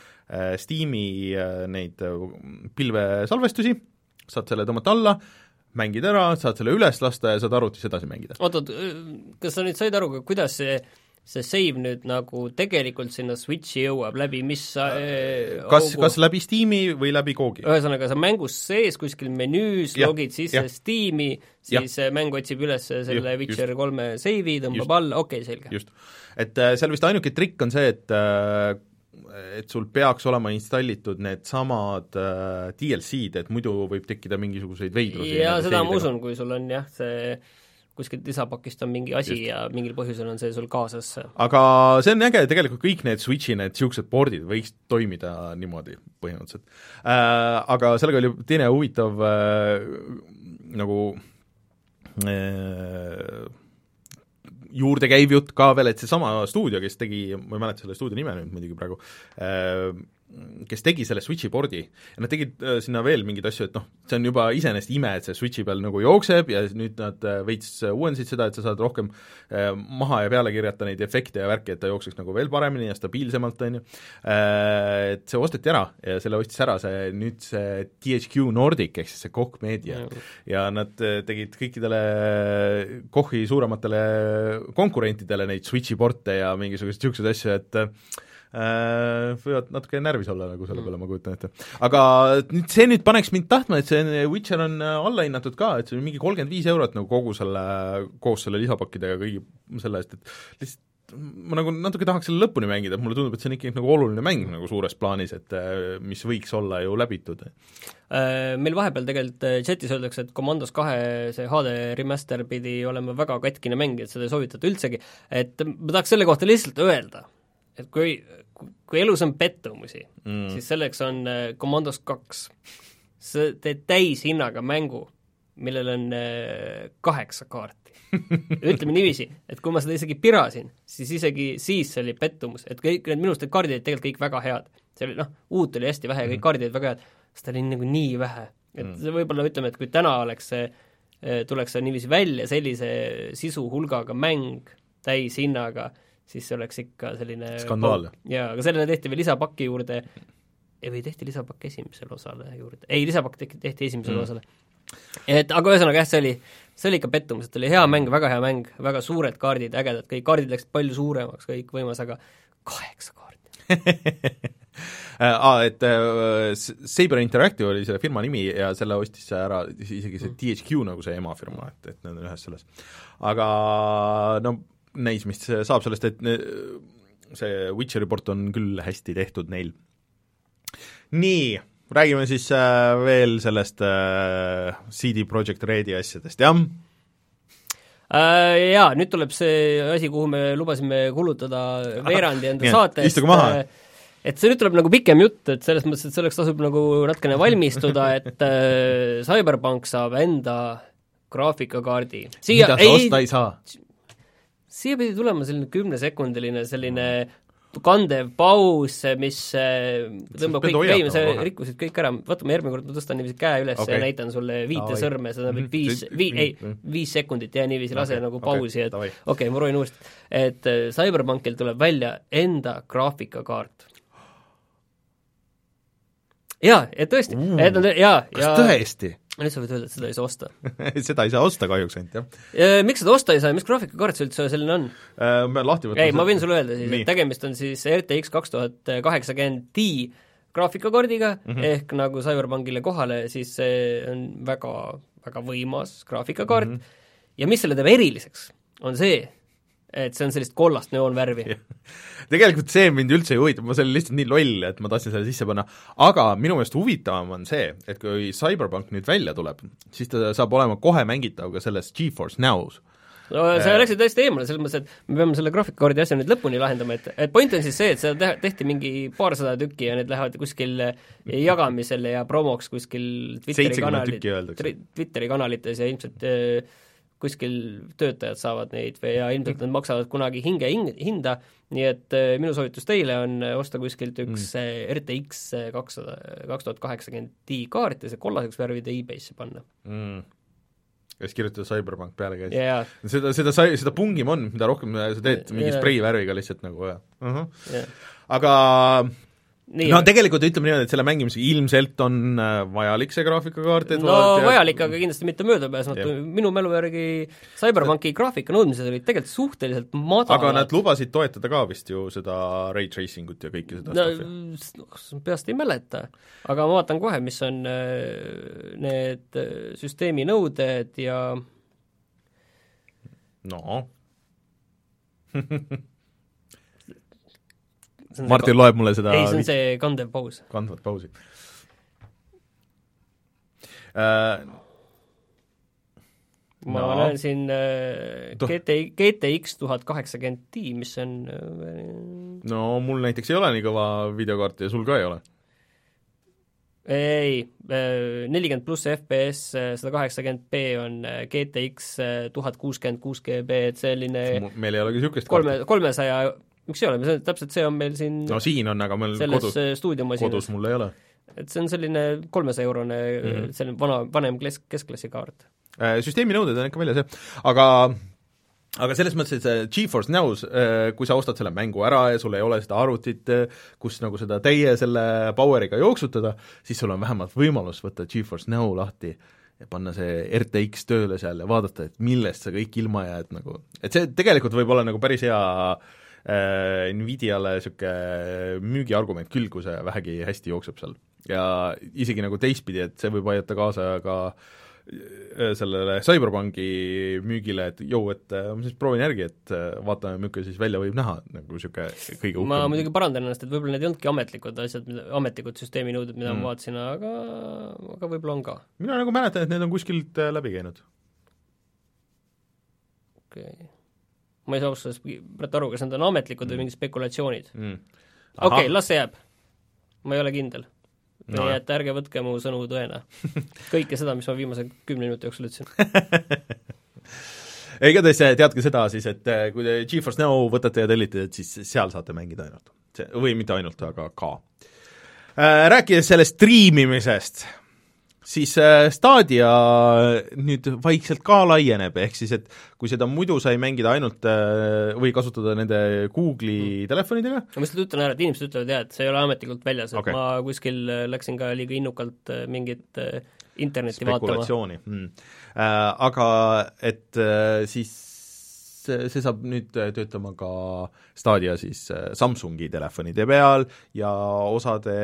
[SPEAKER 2] Steam'i neid pilvesalvestusi, saad selle tõmmata alla, mängid ära, saad selle üles lasta ja saad arvutis edasi mängida.
[SPEAKER 3] Oot, oot, kas sa nüüd said aru, kuidas see, see save nüüd nagu tegelikult sinna Switchi jõuab läbi, mis
[SPEAKER 2] äh, kas, kas läbi Steam'i või läbi Googi?
[SPEAKER 3] Ühesõnaga, sa mängus sees kuskil menüüs, ja, logid sisse Steam'i, siis ja. mäng otsib üles selle ja, Witcher kolme save'i, tõmbab just. alla, okei, okay, selge. Just. Et äh, seal vist ainuke trikk on see, et äh, et sul peaks olema installitud need samad äh, D L C-d, et muidu võib tekkida mingisuguseid veidrusi. Ja seda ma usun, kui sul on jah, see kuskilt lisapakist on mingi asi Just. ja mingil põhjusel on see sul kaasas.
[SPEAKER 2] aga see on äge, tegelikult kõik need Switchi need niisugused boardid võiks toimida niimoodi põhimõtteliselt äh,. Aga sellega oli teine huvitav äh, nagu äh, juurde käiv jutt ka veel, et seesama stuudio, kes tegi, ma ei mäleta selle stuudio nime nüüd muidugi praegu äh,, kes tegi selle Switchi boardi ja nad tegid äh, sinna veel mingeid asju, et noh, see on juba iseenesest ime, et see Switchi peal nagu jookseb ja nüüd nad äh, veits uuendasid seda, et sa saad rohkem äh, maha ja peale kirjata neid efekte ja värki, et ta jookseks nagu veel paremini ja stabiilsemalt, on ju äh,, et see osteti ära ja selle ostis ära see nüüd see T H Q Nordic ehk siis see Koch Media mm. ja nad tegid kõikidele Kochi suurematele konkurentidele neid Switchi porte ja mingisuguseid niisuguseid asju, et Äh, võivad natuke närvis olla nagu selle peale, ma kujutan ette. Aga nüüd see nüüd paneks mind tahtma, et see Witcher on allahinnatud ka, et see on mingi kolmkümmend viis eurot nagu kogu selle, koos selle lisapakkidega kõigi selle eest, et lihtsalt ma nagu natuke tahaks selle lõpuni mängida, et mulle tundub, et see on ikkagi nagu oluline mäng nagu suures plaanis, et mis võiks olla ju läbitud.
[SPEAKER 3] Meil vahepeal tegelikult chatis öeldakse, et Commandos kahe see H D remaster pidi olema väga katkine mäng, et seda ei soovitata üldsegi, et ma tahaks selle kohta lihtsalt öelda, et kui, kui elus on pettumusi mm., siis selleks on Commandos kaks. sa teed täishinnaga mängu, millel on kaheksa kaarti. Ütleme niiviisi, et kui ma seda isegi pirasin, siis isegi siis see oli pettumus, et kõik need minust need kaardid olid tegelikult kõik väga head. See oli, noh, uut oli hästi vähe, kõik kaardid olid väga head, seda oli nagu nii vähe. Et mm. võib-olla ütleme, et kui täna oleks see, tuleks see niiviisi välja sellise sisu hulgaga mäng täishinnaga, siis see oleks ikka selline
[SPEAKER 2] skandaal.
[SPEAKER 3] Jaa, aga sellele tehti veel lisapakki juurde, või tehti lisapakk esimesele osale juurde, ei, lisapakk tehti, tehti esimesele mm. osale. Et aga ühesõnaga jah, see oli, see oli ikka pettumus, et oli hea mäng, väga hea mäng, väga suured kaardid, ägedad, kõik kaardid läksid palju suuremaks, kõik võimas, aga kaheksa kaardi.
[SPEAKER 2] Aa, et äh, Saber Interactive oli selle firma nimi ja selle ostis see ära isegi see mm. T H Q nagu see emafirma, et, et need on ühes selles. Aga no näis, mis saab sellest, et see Witcheri port on küll hästi tehtud neil. Nii, räägime siis äh, veel sellest äh, C D Projekt Redi asjadest, jah?
[SPEAKER 3] Äh, jaa, nüüd tuleb see asi, kuhu me lubasime kulutada veerandi enda Nii, saatest.
[SPEAKER 2] Istuge maha.
[SPEAKER 3] Et see nüüd tuleb nagu pikem jutt, et selles mõttes, et selleks tasub nagu natukene valmistuda, et äh, Cyberpunk saab enda graafikakaardi.
[SPEAKER 2] Siia, mida sa ei, osta ei saa?
[SPEAKER 3] Siia pidi tulema selline kümnesekundiline selline kandev paus, mis tõmbab kõik käima, see rikkusid kõik ära, vaata ma järgmine kord ma tõstan niiviisi käe üles okay. ja näitan sulle viite oh, sõrme, seda mm-hmm. viis, vii, ei, viis sekundit ja niiviisi lase okay. nagu pausi, et okei okay, ma proovin uuesti, et Cyberpunkil tuleb välja enda graafikakaart. Jaa, et tõesti, uh, et nad, jaa,
[SPEAKER 2] kas ja, tõesti?
[SPEAKER 3] Nüüd sa võid öelda, et seda ei saa osta.
[SPEAKER 2] Seda ei saa osta kahjuks ainult, jah.
[SPEAKER 3] Miks seda osta ei saa ja mis graafikakaart see üldse selline on?
[SPEAKER 2] Äh, ma lahti võtma.
[SPEAKER 3] Ei, ma võin sulle öelda siis, et tegemist on siis R T X kaks tuhat kaheksakümmend Ti graafikakaardiga mm, -hmm. ehk nagu Cyberpunkile kohale, siis see on väga, väga võimas graafikakaart mm -hmm. ja mis selle teeb eriliseks, on see, et see on sellist kollast neoonvärvi.
[SPEAKER 2] Tegelikult see mind üldse ei huvitab, ma see oli lihtsalt nii loll, et ma tahtsin selle sisse panna, aga minu meelest huvitavam on see, et kui Cyberpunk nüüd välja tuleb, siis ta saab olema kohe mängitav ka selles GeForce Now's.
[SPEAKER 3] No sa läksid tõesti eemale, selles mõttes, et me peame selle graafikakaardi asja nüüd lõpuni lahendama, et, et point on siis see, et seda tehti mingi paarsada tükki ja need lähevad kuskil jagamisele ja promoks kuskil Twitteri, kanali, Twitteri kanalites ja ilmselt kuskil töötajad saavad neid või ja ilmselt nad maksavad kunagi hinge hinda, nii et minu soovitus teile on osta kuskilt üks mm. R T X kaks tuhat kaheksakümmend Ti kaart ja see kollaseks värvida eBaysse panna.
[SPEAKER 2] Mm. Ja siis kirjutada Cyberpunk peale käis.
[SPEAKER 3] Yeah.
[SPEAKER 2] Seda, seda, seda pungim on, mida rohkem sa teed mingi yeah. spreivärviga lihtsalt nagu ja. Uh-huh. Yeah. Aga Nii, no tegelikult ütleme niimoodi, et selle mängimise ilmselt on vajalik see graafikakaart, et
[SPEAKER 3] no ja... vajalik, aga kindlasti mitte möödapääsmatu. Minu mälu järgi Cyberpunki graafika nõudmised olid tegelikult suhteliselt madalad.
[SPEAKER 2] Aga nad lubasid toetada ka vist ju seda ray tracing ut ja kõiki seda
[SPEAKER 3] no, stuff. Peast ei mäleta, aga ma vaatan kohe, mis on need süsteemi nõuded ja
[SPEAKER 2] no Martin loeb mulle seda
[SPEAKER 3] ei, see on see kandev paus.
[SPEAKER 2] Kandvat pausi. Uh,
[SPEAKER 3] ma no. näen siin äh, G T, G T X tuhat kaheksakümmend Ti, mis on äh,
[SPEAKER 2] no mul näiteks ei ole nii kõva videokaart ja sul ka ei ole.
[SPEAKER 3] Ei, nelikümmend pluss F P S, sada kaheksakümmend p on G T X tuhat kuuskümmend kuus G B, et selline
[SPEAKER 2] meil ei olegi niisugust
[SPEAKER 3] kolme, kolmesaja, miks ei ole, see, täpselt see on meil siin
[SPEAKER 2] no siin on, aga meil
[SPEAKER 3] selles
[SPEAKER 2] kodus,
[SPEAKER 3] stuudiomasinas.
[SPEAKER 2] kodus mul ei ole.
[SPEAKER 3] Et see on selline kolmesaja eurone mm-hmm. selline vana, vanem kesk, keskklassi kaart.
[SPEAKER 2] Süsteemi nõuded on ikka väljas, jah. Aga aga selles mõttes, et see GeForce Now's, kui sa ostad selle mängu ära ja sul ei ole seda arvutit, kus nagu seda täie selle poweriga jooksutada, siis sul on vähemalt võimalus võtta GeForce Now lahti ja panna see R T X tööle seal ja vaadata, et millest sa kõik ilma jääd nagu, et see tegelikult võib olla nagu päris hea äh, Nvidiale niisugune müügiargument küll, kui see vähegi hästi jookseb seal. Ja isegi nagu teistpidi, et see võib aidata kaasa ka sellele Cyberpunki müügile, et jõu, et ma siis proovin järgi, et vaatame, milline siis välja võib näha, nagu niisugune kõige uhkem.
[SPEAKER 3] Ma muidugi parandan ennast, et võib-olla need ei olnudki ametlikud asjad, ametlikud süsteemi nõuded, mida mm. ma vaatasin, aga, aga võib-olla on ka.
[SPEAKER 2] Mina nagu mäletan, et need on kuskilt läbi käinud.
[SPEAKER 3] Okei okay. Ma ei saa austusest praegu aru, kas need on ametlikud mm. või mingid spekulatsioonid mm.. Okei okay,, las see jääb. Ma ei ole kindel. No. Nii et ärge võtke mu sõnu tõena. Kõike seda, mis ma viimase kümne minuti jooksul ütlesin.
[SPEAKER 2] Igatahes teadke seda siis, et kui te GeForce Now võtate ja tellite, et siis seal saate mängida ainult. Või mitte ainult, aga ka. Rääkides sellest streamimisest, siis Stadia nüüd vaikselt ka laieneb, ehk siis, et kui seda muidu sai mängida ainult või kasutada nende Google'i mm. telefonidega.
[SPEAKER 3] Ma lihtsalt ütlen ära, et inimesed ütlevad jah, et see ei ole ametlikult väljas, et okay. ma kuskil läksin ka liiga innukalt mingit internetti
[SPEAKER 2] spekulatsiooni. vaatama. Mm. Äh, aga et siis see saab nüüd töötama ka Stadia siis Samsungi telefonide peal ja osade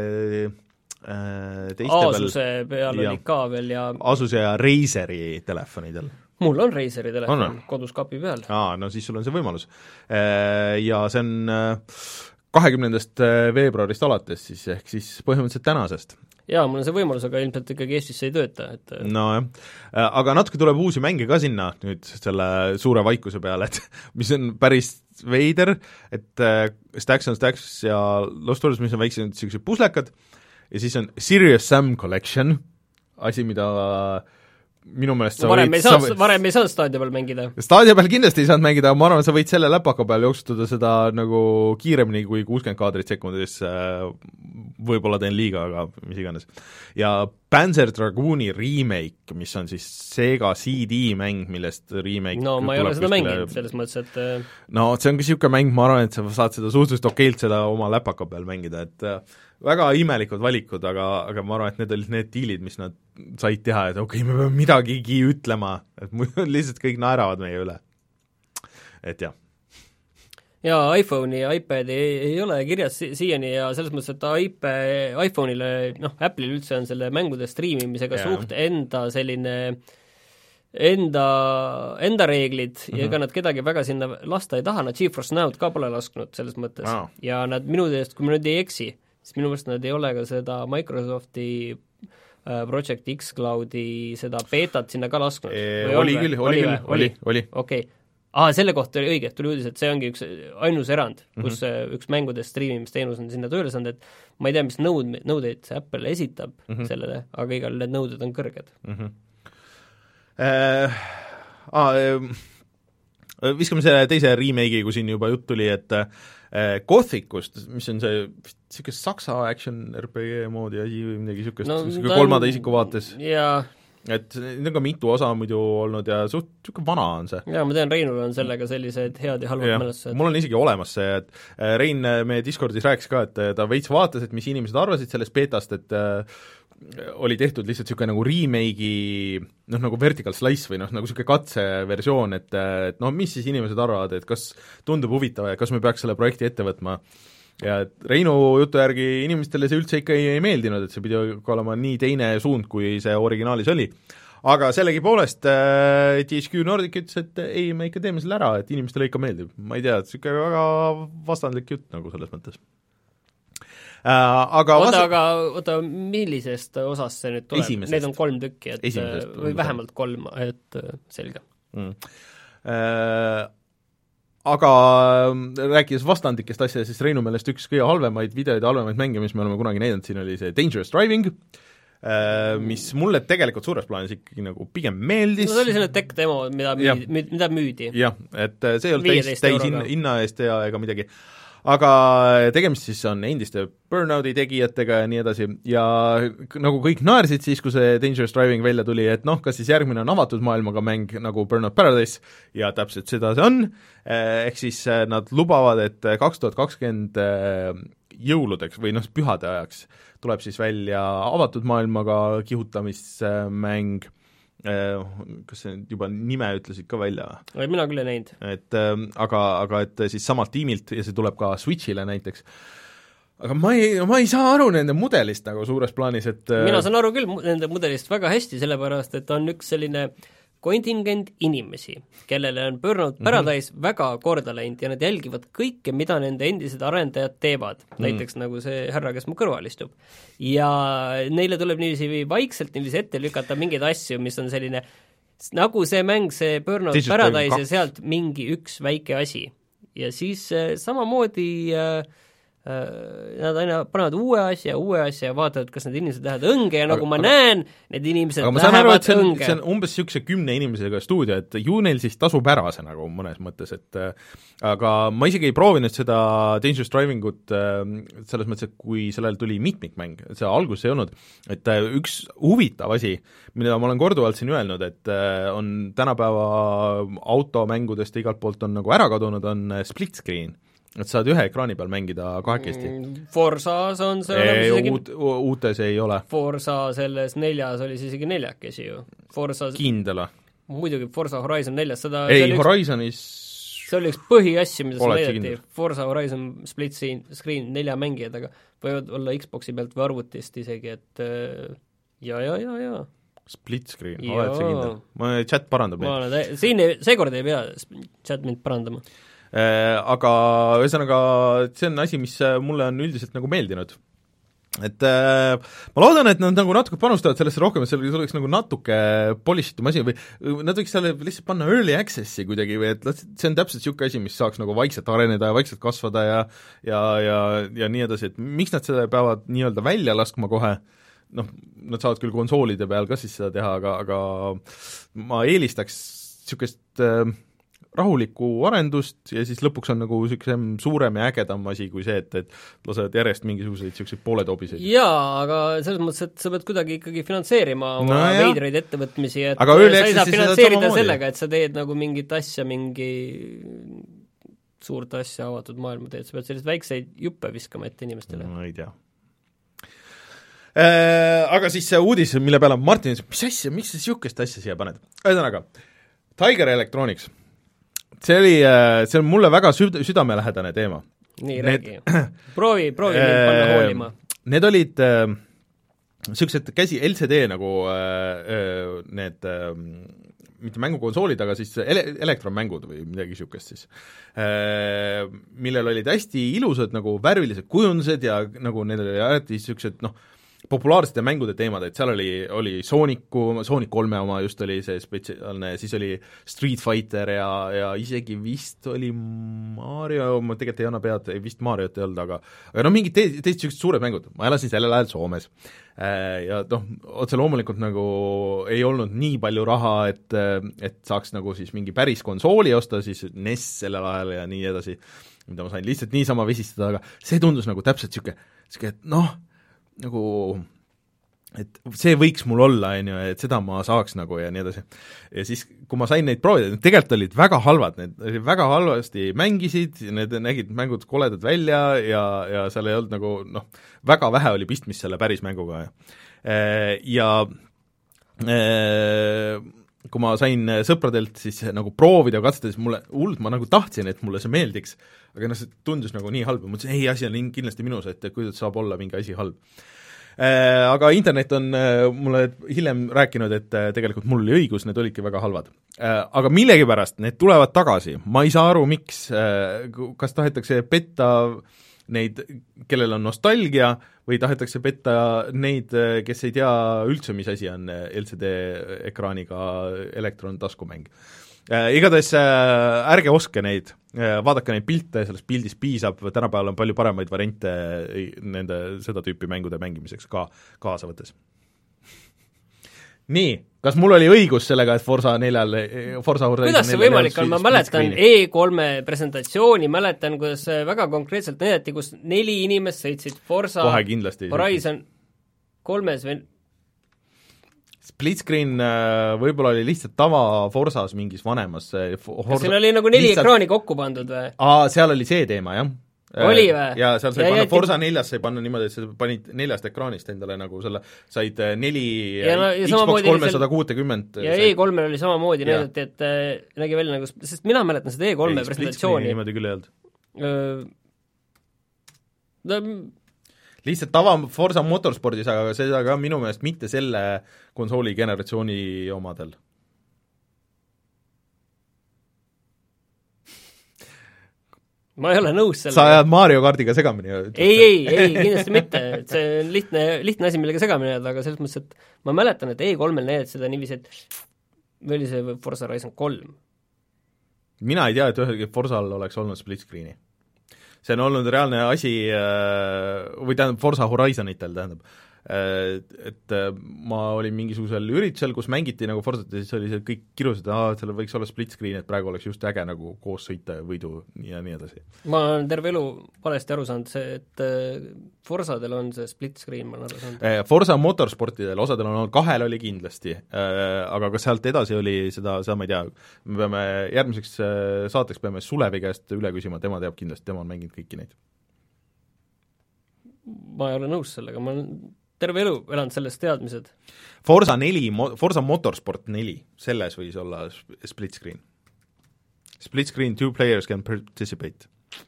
[SPEAKER 3] Asuse peal oli ka veel ja
[SPEAKER 2] Asuse ja Razeri telefonidel.
[SPEAKER 3] Mul on Razeri telefon on, kodus kapi peal.
[SPEAKER 2] Aa, no siis sul on see võimalus. Ja see on kahekümnendast veebruarist alates siis, ehk siis põhimõtteliselt tänasest.
[SPEAKER 3] Jaa, mul on see võimalus, aga ilmselt ikkagi Eestis ei tööta. Et...
[SPEAKER 2] no jah, aga natuke tuleb uusi mänge ka sinna nüüd selle suure vaikuse peale, et mis on päris veider, et Stacks on Stacks ja Lost Worlds, mis on väiksed sellised puslekad, ja siis on Serious Sam Collection, asi, mida minu meelest sa
[SPEAKER 3] varem
[SPEAKER 2] võid...
[SPEAKER 3] Ei saanud, võid... Varem ei saanud Stadia peal mängida.
[SPEAKER 2] Stadia peal kindlasti ei saanud mängida, aga ma arvan, et sa võid selle läpaka peal jooksutada seda nagu kiiremini kui kuuskümmend kaadrit sekundis, võib-olla teen liiga, aga mis iganes. Ja Panzer Dragooni remake, mis on siis Sega C D-mäng, millest remake
[SPEAKER 3] no ma ei ole seda kuskile... mänginud selles mõttes, et
[SPEAKER 2] no see on ka niisugune mäng, ma arvan, et sa saad seda suhteliselt okeilt seda oma läpaka peal mängida, et väga imelikud valikud, aga, aga ma arvan, et need olid need diilid, mis nad said teha, et okei okay,, me peame midagigi ütlema, et muidu lihtsalt kõik naeravad meie üle. Et jah.
[SPEAKER 3] Ja iPhone'i ja iPadi ei, ei ole kirjas si- siiani ja selles mõttes, et iPad, iPhone'ile, noh, Apple'il üldse on selle mängude streamimisega ja. Suht enda selline enda, enda reeglid mm-hmm. ja ega nad kedagi väga sinna lasta ei taha, nad GeForce Now'd ka pole lasknud selles mõttes wow. Ja nad minu teest, kui ma nüüd ei eksi, siis minu meelest nad ei ole ka seda Microsofti uh, Project X Cloudi seda beetat sinna ka lasknud.
[SPEAKER 2] E, oli küll, oli küll, oli, oli.
[SPEAKER 3] Okei. Okay. Aa, selle kohta oli õige, tuli uudis, et see ongi üks ainus erand, kus mm-hmm. üks mängudes streamimisteenus on sinna tööle saanud, et ma ei tea, mis nõud, nõudeid see Apple esitab mm-hmm. sellele, aga igal need nõuded on kõrged. Mm-hmm.
[SPEAKER 2] Äh, ah, äh, viskame selle teise remake'i, kui siin juba jutt tuli, et äh, Gothicust, mis on see niisugune saksa action R P G moodi asi või midagi niisugust no, kolmanda isiku vaates.
[SPEAKER 3] Jaa,
[SPEAKER 2] et need on ka mitu osa muidu olnud ja suht niisugune vana on see.
[SPEAKER 3] Jaa, ma tean, Reinul on sellega sellised head ja halvad mälestused.
[SPEAKER 2] Mul on isegi olemas see, et Rein meie Discordis rääkis ka, et ta veits vaatas, et mis inimesed arvasid sellest beetast, et äh, oli tehtud lihtsalt niisugune nagu remake'i noh, nagu vertical slice või noh, nagu niisugune katseversioon, et, et noh, mis siis inimesed arvavad, et kas tundub huvitav ja kas me peaks selle projekti ette võtma. Ja Reinu jutu järgi inimestele see üldse ikka ei, ei meeldinud, et see pidi olema nii teine suund, kui see originaalis oli. Aga sellegipoolest äh, T H Q Nordic ütles, et ei, me ikka teeme selle ära, et inimestele ikka meeldib. Ma ei tea, et niisugune väga vastandlik jutt nagu selles mõttes. aga
[SPEAKER 3] oota
[SPEAKER 2] vas...,
[SPEAKER 3] aga oota, millisest osast see nüüd tuleb? Need on kolm tükki, et Esimesest, või vähemalt kolm, et selge mm..
[SPEAKER 2] Äh, aga rääkides vastandlikest asja, siis Reinu meelest üks kõige halvemaid videoid ja halvemaid mänge, mis me oleme kunagi näidanud, siin oli see Dangerous Driving, mis mulle tegelikult suures plaanis ikkagi nagu pigem meeldis.
[SPEAKER 3] No see oli selline tech-demo, mida müüdi, mida müüdi.
[SPEAKER 2] jah, et see ei olnud täis, täis hinna, hinna eest ja ega midagi. Aga tegemist siis on endiste Burnouti tegijatega ja nii edasi ja nagu kõik naersid siis, kui see Dangerous Driving välja tuli, et noh, kas siis järgmine on avatud maailmaga mäng nagu Burnout Paradise ja täpselt seda see on, ehk siis nad lubavad, et kaks tuhat kakskümmend jõuludeks või noh, pühade ajaks tuleb siis välja avatud maailmaga kihutamismäng, kas see juba nime ütlesid ka välja või?
[SPEAKER 3] Mina küll ei näinud.
[SPEAKER 2] Et aga, aga et siis samalt tiimilt ja see tuleb ka Switchile näiteks. Aga ma ei, ma ei saa aru nende mudelist nagu suures plaanis, et
[SPEAKER 3] mina saan aru küll nende mudelist väga hästi, sellepärast et on üks selline kontingent inimesi, kellele on Burnout Paradise mm-hmm. väga korda läinud ja nad jälgivad kõike, mida nende endised arendajad teevad, mm. näiteks nagu see härra, kes mu kõrval istub. Ja neile tuleb niiviisi vaikselt niiviisi ette lükata mingeid asju, mis on selline, nagu see mäng, see Burnout Digital Paradise ja sealt mingi üks väike asi. Ja siis äh, samamoodi äh, nad aina panevad uue asja, uue asja ja vaatavad, kas need inimesed lähevad õnge ja nagu aga, ma aga, näen, need inimesed
[SPEAKER 2] aga ma saan aru, et see on, see on umbes niisuguse kümne inimesega stuudio, et ju neil siis tasub ära see nagu mõnes mõttes, et aga ma isegi ei proovinud seda Dangerous Drivingut selles mõttes, et kui sellel tuli mitmikmäng, see algus ei olnud, et üks huvitav asi, mida ma olen korduvalt siin öelnud, et on tänapäeva automängudest igalt poolt on nagu ära kadunud, on split screen. Et saad ühe ekraani peal mängida kahekesti.
[SPEAKER 3] Forsas on see
[SPEAKER 2] ei, isegi... uut, uutes ei ole.
[SPEAKER 3] Forsa selles neljas oli see isegi neljakesi ju. Forsa...
[SPEAKER 2] Kindla.
[SPEAKER 3] Muidugi Forza Horizon neljas, seda
[SPEAKER 2] ei, Horizonis
[SPEAKER 3] see oli üks põhiasja, mida sa näidati. Forza Horizon split screen nelja mängijad, aga võivad olla Xboxi pealt või arvutist isegi, et ja, ja, ja, ja.
[SPEAKER 2] Split screen, oled see kindel? Ma chat parandab
[SPEAKER 3] ma neid. Siin ei, seekord ei pea chat mind parandama.
[SPEAKER 2] Aga ühesõnaga see on asi, mis mulle on üldiselt nagu meeldinud. Et äh, ma loodan, et nad nagu natuke panustavad sellesse rohkem, et seal oleks nagu natuke polishitum asi või nad võiks selle lihtsalt panna early access'i kuidagi või et see on täpselt niisugune asi, mis saaks nagu vaikselt areneda ja vaikselt kasvada ja ja, ja, ja nii edasi, et miks nad seda peavad nii-öelda välja laskma kohe, noh, nad saavad küll konsoolide peal ka siis seda teha, aga, aga ma eelistaks niisugust äh, rahulikku arendust ja siis lõpuks on nagu niisugune suurem ja ägedam asi kui see, et, et lasevad järjest mingisuguseid niisuguseid pooletoobiseid.
[SPEAKER 3] Jaa, aga selles mõttes, et sa pead kuidagi ikkagi finantseerima oma no veidraid ettevõtmisi, et
[SPEAKER 2] aga
[SPEAKER 3] sa ei saa finantseerida sellega, et sa teed nagu mingit asja, mingi suurt asja avatud maailma teed, sa pead selliseid väikseid juppe viskama ette inimestele.
[SPEAKER 2] No ei tea. Äh, aga siis see uudis, mille peale Martin ütles, mis asja, miks sa niisugust asja siia paned? Ühesõnaga, Tiger Electronics see oli, see on mulle väga süd- südamelähedane teema.
[SPEAKER 3] Nii, räägi. proovi, proovi mind panna hoolima.
[SPEAKER 2] Need olid niisugused äh, käsi L C D nagu äh, need äh, mitte mängukonsoolid, aga siis ele- elektromängud või midagi niisugust siis äh,, millel olid hästi ilusad nagu värvilised kujundused ja nagu neil oli alati niisugused noh, populaarsete mängude teemad, et seal oli, oli Sooniku, Sonic kolme oma just oli see spetsiaalne, siis oli Street Fighter ja, ja isegi vist oli Mario, ma tegelikult ei anna pead, vist Mariot ei olnud, aga aga no mingid teised, teised niisugused suured mängud, ma elasin sellel ajal Soomes ja noh, otse loomulikult nagu ei olnud nii palju raha, et, et saaks nagu siis mingi päris konsooli osta, siis N E S sellel ajal ja nii edasi, mida ma sain lihtsalt niisama vesistada, aga see tundus nagu täpselt niisugune, niisugune, et noh, nagu, et see võiks mul olla, on ju, et seda ma saaks nagu ja nii edasi. Ja siis, kui ma sain neid proovida, need tegelikult olid väga halvad, need väga halvasti mängisid, need nägid mängud koledad välja ja, ja seal ei olnud nagu, noh, väga vähe oli pistmist selle päris mänguga. Ja kui ma sain sõpradelt siis nagu proovida ja katsetada, siis mulle hullult, ma nagu tahtsin, et mulle see meeldiks, aga noh, see tundus nagu nii halb, ma mõtlesin, ei, asi on kindlasti minus, et kuidas saab olla mingi asi halb. Äh, aga internet on äh, mulle hiljem rääkinud, et äh, tegelikult mul oli õigus, need olidki väga halvad. Äh, aga millegipärast need tulevad tagasi, ma ei saa aru, miks, äh, kas tahetakse petta neid, kellel on nostalgia, või tahetakse petta neid, kes ei tea üldse, mis asi on L C D ekraaniga elektron taskumäng. Igatahes ärge oske neid, vaadake neid pilte, sellest pildist piisab, tänapäeval on palju paremaid variante nende seda tüüpi mängude mängimiseks ka kaasa võttes. Nii, kas mul oli õigus sellega, et Forza neljal, Forza Horizon
[SPEAKER 3] kuidas see võimalik on, ma mäletan E kolme presentatsiooni, mäletan, kuidas väga konkreetselt näidati, kus neli inimest sõitsid Forza Horizon kolmes või
[SPEAKER 2] split screen võib-olla oli lihtsalt tava Forzas mingis vanemas Forza...
[SPEAKER 3] kas siin oli nagu neli lihtsalt... ekraani kokku pandud või?
[SPEAKER 2] Aa, seal oli see teema, jah.
[SPEAKER 3] Oli või?
[SPEAKER 2] Ja seal sai ja panna, jäti... Forza neljas sai panna niimoodi, et sa panid neljast ekraanist endale nagu selle, said neli ja no, ja Xbox kolmesada kuuskümmend
[SPEAKER 3] ja E kolmel oli samamoodi näidati, et äh, nägi välja nagu, sest mina mäletan seda E kolme ei, presentatsiooni.
[SPEAKER 2] Niimoodi küll ei olnud.
[SPEAKER 3] Öö... No,
[SPEAKER 2] lihtsalt tava Forza Motorspordis, aga seda ka minu meelest mitte selle konsooli generatsiooni omadel.
[SPEAKER 3] ma ei ole nõus sellega.
[SPEAKER 2] Sa ajad Mario Kardiga segamini?
[SPEAKER 3] ei, ei, ei, kindlasti mitte, et see on lihtne, lihtne asi, millega segamini ajada, aga selles mõttes, et ma mäletan, et E kolmel näidati seda niiviisi, et või oli see Forza Horizon kolm?
[SPEAKER 2] mina ei tea, et ühelgi Forzal oleks olnud split screeni. See on olnud reaalne asi, või tähendab Forza Horizonitel, tähendab, et ma olin mingisugusel üritusel, kus mängiti nagu Forzat ja siis oli see kõik kirusid, et seal võiks olla split screen, et praegu oleks just äge nagu koos sõita ja võidu ja nii edasi.
[SPEAKER 3] ma olen terve elu valesti aru saanud see, et Forzadel on see split screen, ma olen aru saanud.
[SPEAKER 2] Forza Motorsportidel, osadel on olnud, kahel oli kindlasti, aga kas sealt edasi oli seda, seda ma ei tea, me peame järgmiseks saateks peame Sulevi käest üle küsima, tema teab kindlasti, tema on mänginud kõiki neid.
[SPEAKER 3] ma ei ole nõus sellega, ma olen terve elu elanud sellest teadmised.
[SPEAKER 2] Forza neli, Forza Motorsport neli, selles võis olla split screen. Split screen, two players can participate.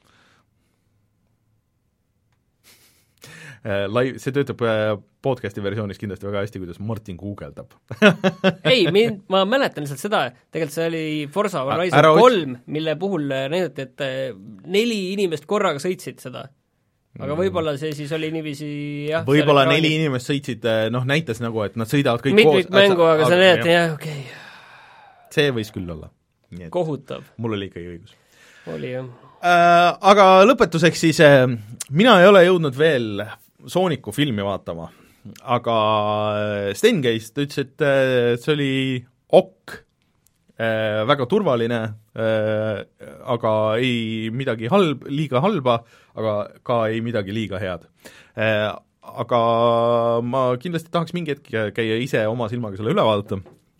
[SPEAKER 2] Live, see töötab podcasti versioonis kindlasti väga hästi, kuidas Martin guugeldab.
[SPEAKER 3] ei, mind, ma mäletan lihtsalt seda, tegelikult see oli Forza Horizon kolm, mille puhul näidati, et neli inimest korraga sõitsid seda. aga võib-olla see siis oli niiviisi jah,
[SPEAKER 2] võib-olla neli inimest sõitsid, noh, näitas nagu, et nad sõidavad kõik
[SPEAKER 3] mitmik koos. mängu, aga sa näed, jah, okei okay..
[SPEAKER 2] see võis küll olla.
[SPEAKER 3] kohutav.
[SPEAKER 2] mul oli ikkagi õigus.
[SPEAKER 3] oli jah
[SPEAKER 2] äh,. Aga lõpetuseks siis äh, mina ei ole jõudnud veel Sooniku filmi vaatama, aga Sten käis, ta ütles, et äh, see oli ok, äh, väga turvaline, äh, aga ei midagi halb, liiga halba, aga ka ei midagi liiga head. Aga ma kindlasti tahaks mingi hetk käia ise oma silmaga selle üle vaadata.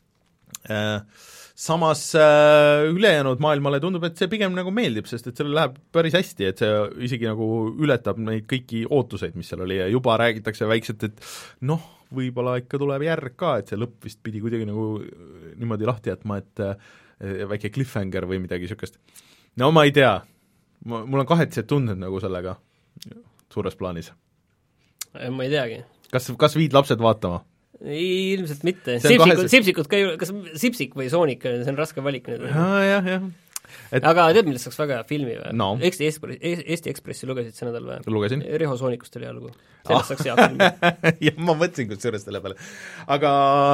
[SPEAKER 2] Samas ülejäänud maailmale tundub, et see pigem nagu meeldib, sest et sellel läheb päris hästi, et see isegi nagu ületab neid kõiki ootuseid, mis seal oli ja juba räägitakse väikselt, et noh, võib-olla ikka tuleb järg ka, et see lõpp vist pidi kuidagi nagu niimoodi lahti jätma, et väike cliffhanger või midagi niisugust. No ma ei tea. Mul on kahetsed tunded nagu sellega suures plaanis.
[SPEAKER 3] Ma ei teagi.
[SPEAKER 2] Kas, kas viid lapsed vaatama?
[SPEAKER 3] Ei, ilmselt mitte. Sipsikud, kahetses... sipsikud ka ei ole, kas Sipsik või Soonik, see on raske valik nüüd.
[SPEAKER 2] Ja, jah, jah. Et...
[SPEAKER 3] aga tead, millest saaks väga hea filmi või?
[SPEAKER 2] No.
[SPEAKER 3] Eesti, Eesti Ekspressi lugesid see nädal või?
[SPEAKER 2] Lugesin.
[SPEAKER 3] Riho Soonikust oli algu. Sellest saaks hea filmi.
[SPEAKER 2] jah, ma mõtlesin kusjuures selle peale. Aga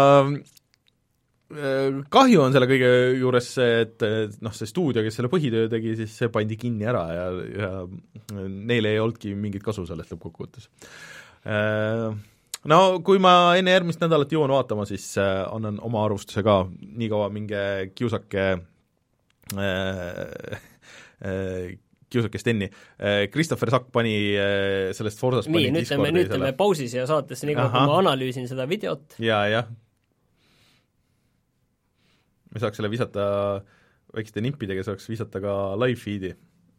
[SPEAKER 2] kahju on selle kõige juures see, et noh, see stuudio, kes selle põhitöö tegi, siis see pandi kinni ära ja, ja neil ei olnudki mingit kasu sellest lõppkokkuvõttes. No kui ma enne järgmist nädalat jõuan vaatama, siis annan oma arvustuse ka, nii kaua minge kiusake äh, äh, kiusake Steni. Christopher Sack pani sellest Forzast
[SPEAKER 3] nii, nüüd teeme, nüüd teeme pausis ja saatesse nii kaua, kui ma analüüsin seda videot.
[SPEAKER 2] Ja, jah. Me saaks selle visata väikeste nippidega, saaks visata ka live feed'i.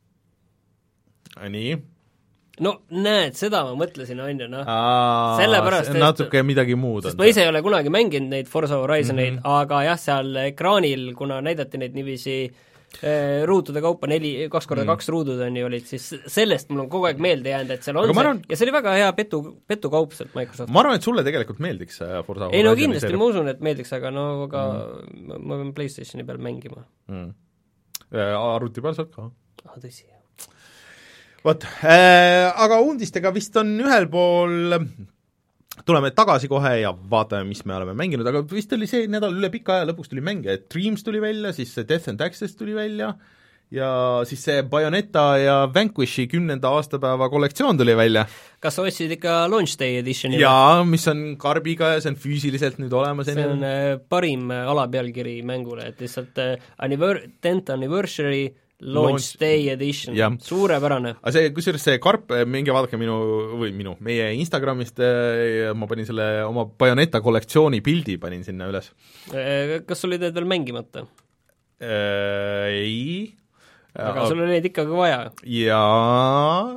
[SPEAKER 2] Nii.
[SPEAKER 3] No näed, seda ma mõtlesin, on ju, noh. Sellepärast,
[SPEAKER 2] natuke midagi muud.
[SPEAKER 3] Sest ma ise ei ole kunagi mänginud neid Forza Horizoneid, mm-hmm. aga jah, seal ekraanil, kuna näidati neid niiviisi eh, ruutude kaupa neli, kaks korda mm. kaks ruudud on ju olid, siis sellest mul on kogu aeg meelde jäänud, et seal on see, arvan, ja see oli väga hea petu, petukaup sealt Microsoft.
[SPEAKER 2] Ma arvan, et sulle tegelikult meeldiks Forza Horizon.
[SPEAKER 3] ei no kindlasti, seeria. Ma usun, et meeldiks, aga no aga mm. ma pean PlayStationi peal mängima
[SPEAKER 2] mm.. Arvuti peal saad ka.
[SPEAKER 3] Ah, tõsi.
[SPEAKER 2] vot äh,, aga uudistega vist on ühel pool, tuleme tagasi kohe ja vaatame, mis me oleme mänginud, aga vist oli see nädal üle pika aja lõpuks tuli mänge, et Dreams tuli välja, siis see Death and Taxes tuli välja ja siis see Bayonetta ja Vanquishi kümnenda aastapäeva kollektsioon tuli välja.
[SPEAKER 3] Kas sa ostsid ikka Launch Day Editioni?
[SPEAKER 2] jaa, mis on karbiga ja see on füüsiliselt nüüd olemas.
[SPEAKER 3] See on äh, parim äh, alapealkiri mängule, et lihtsalt äh, anniver-, tenth anniversary Launch, Launch Day Edition, suurepärane.
[SPEAKER 2] aga see, kusjuures see karp, minge vaadake minu, või minu, meie Instagramist, ma panin selle oma Bayonetta kollektsiooni pildi, panin sinna üles.
[SPEAKER 3] Kas sul olid need veel mängimata?
[SPEAKER 2] Äh, ei.
[SPEAKER 3] aga sul oli neid ikka ka vaja?
[SPEAKER 2] jaa.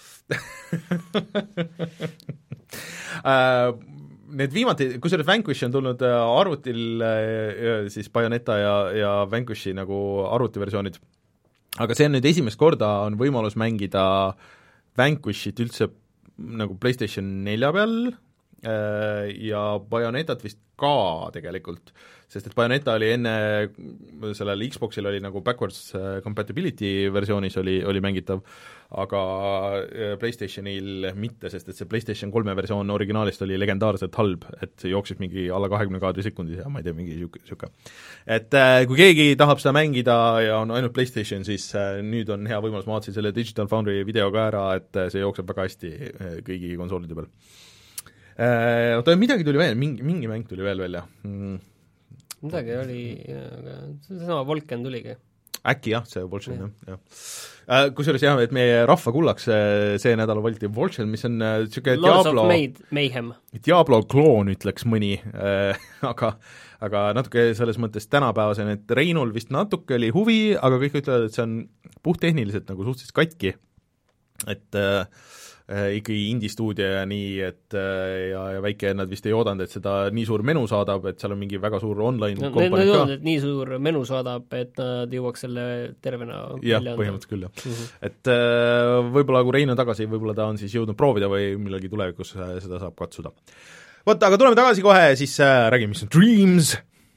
[SPEAKER 2] Need viimati, kusjuures Vanquish on tulnud arvutil, siis Bayonetta ja, ja Vanquishi nagu arvutiversioonid, aga see on nüüd esimest korda on võimalus mängida Vanquishit üldse nagu PlayStation nelja peal ja Bayonetat vist ka tegelikult, sest et Bayonetta oli enne, sellel Xboxil oli nagu backwards compatibility versioonis oli, oli mängitav, aga PlayStationil mitte, sest et see PlayStation kolme versioon originaalist oli legendaarselt halb, et jooksis mingi alla kahekümne kaadri sekundis ja ma ei tea, mingi siuke. Et kui keegi tahab seda mängida ja on ainult PlayStation, siis nüüd on hea võimalus, ma vaatasin selle Digital Foundry videoga ära, et see jookseb väga hästi kõigi konsoolide peal. Oota, midagi tuli veel, mingi, mingi mäng tuli veel välja mm..
[SPEAKER 3] midagi oli, aga see sama Volken tuligi.
[SPEAKER 2] Äkki jah, see Volchen jah, jah. Kusjuures jah, et meie rahva kullaks see nädal valiti Volchen, mis on niisugune Diablo
[SPEAKER 3] Mayhem.
[SPEAKER 2] Diablo kloon, ütleks mõni, aga aga natuke selles mõttes tänapäevasena, et Reinul vist natuke oli huvi, aga kõik ütlevad, et see on puhttehniliselt nagu suhteliselt katki, et äh, ikkagi indie-stuudio ja nii, et ja, ja väike nad vist ei oodanud, et seda nii suur menu saadab, et seal on mingi väga suur online no, komponent ka.
[SPEAKER 3] Nad et nii suur menu saadab, et nad jõuaks selle tervena
[SPEAKER 2] jah, põhimõtteliselt küll, jah. Uh-huh. Et võib-olla kui Rein on tagasi, võib-olla ta on siis jõudnud proovida või millalgi tulevikus seda saab katsuda. Vot, aga tuleme tagasi kohe, siis räägime, mis on Dreams.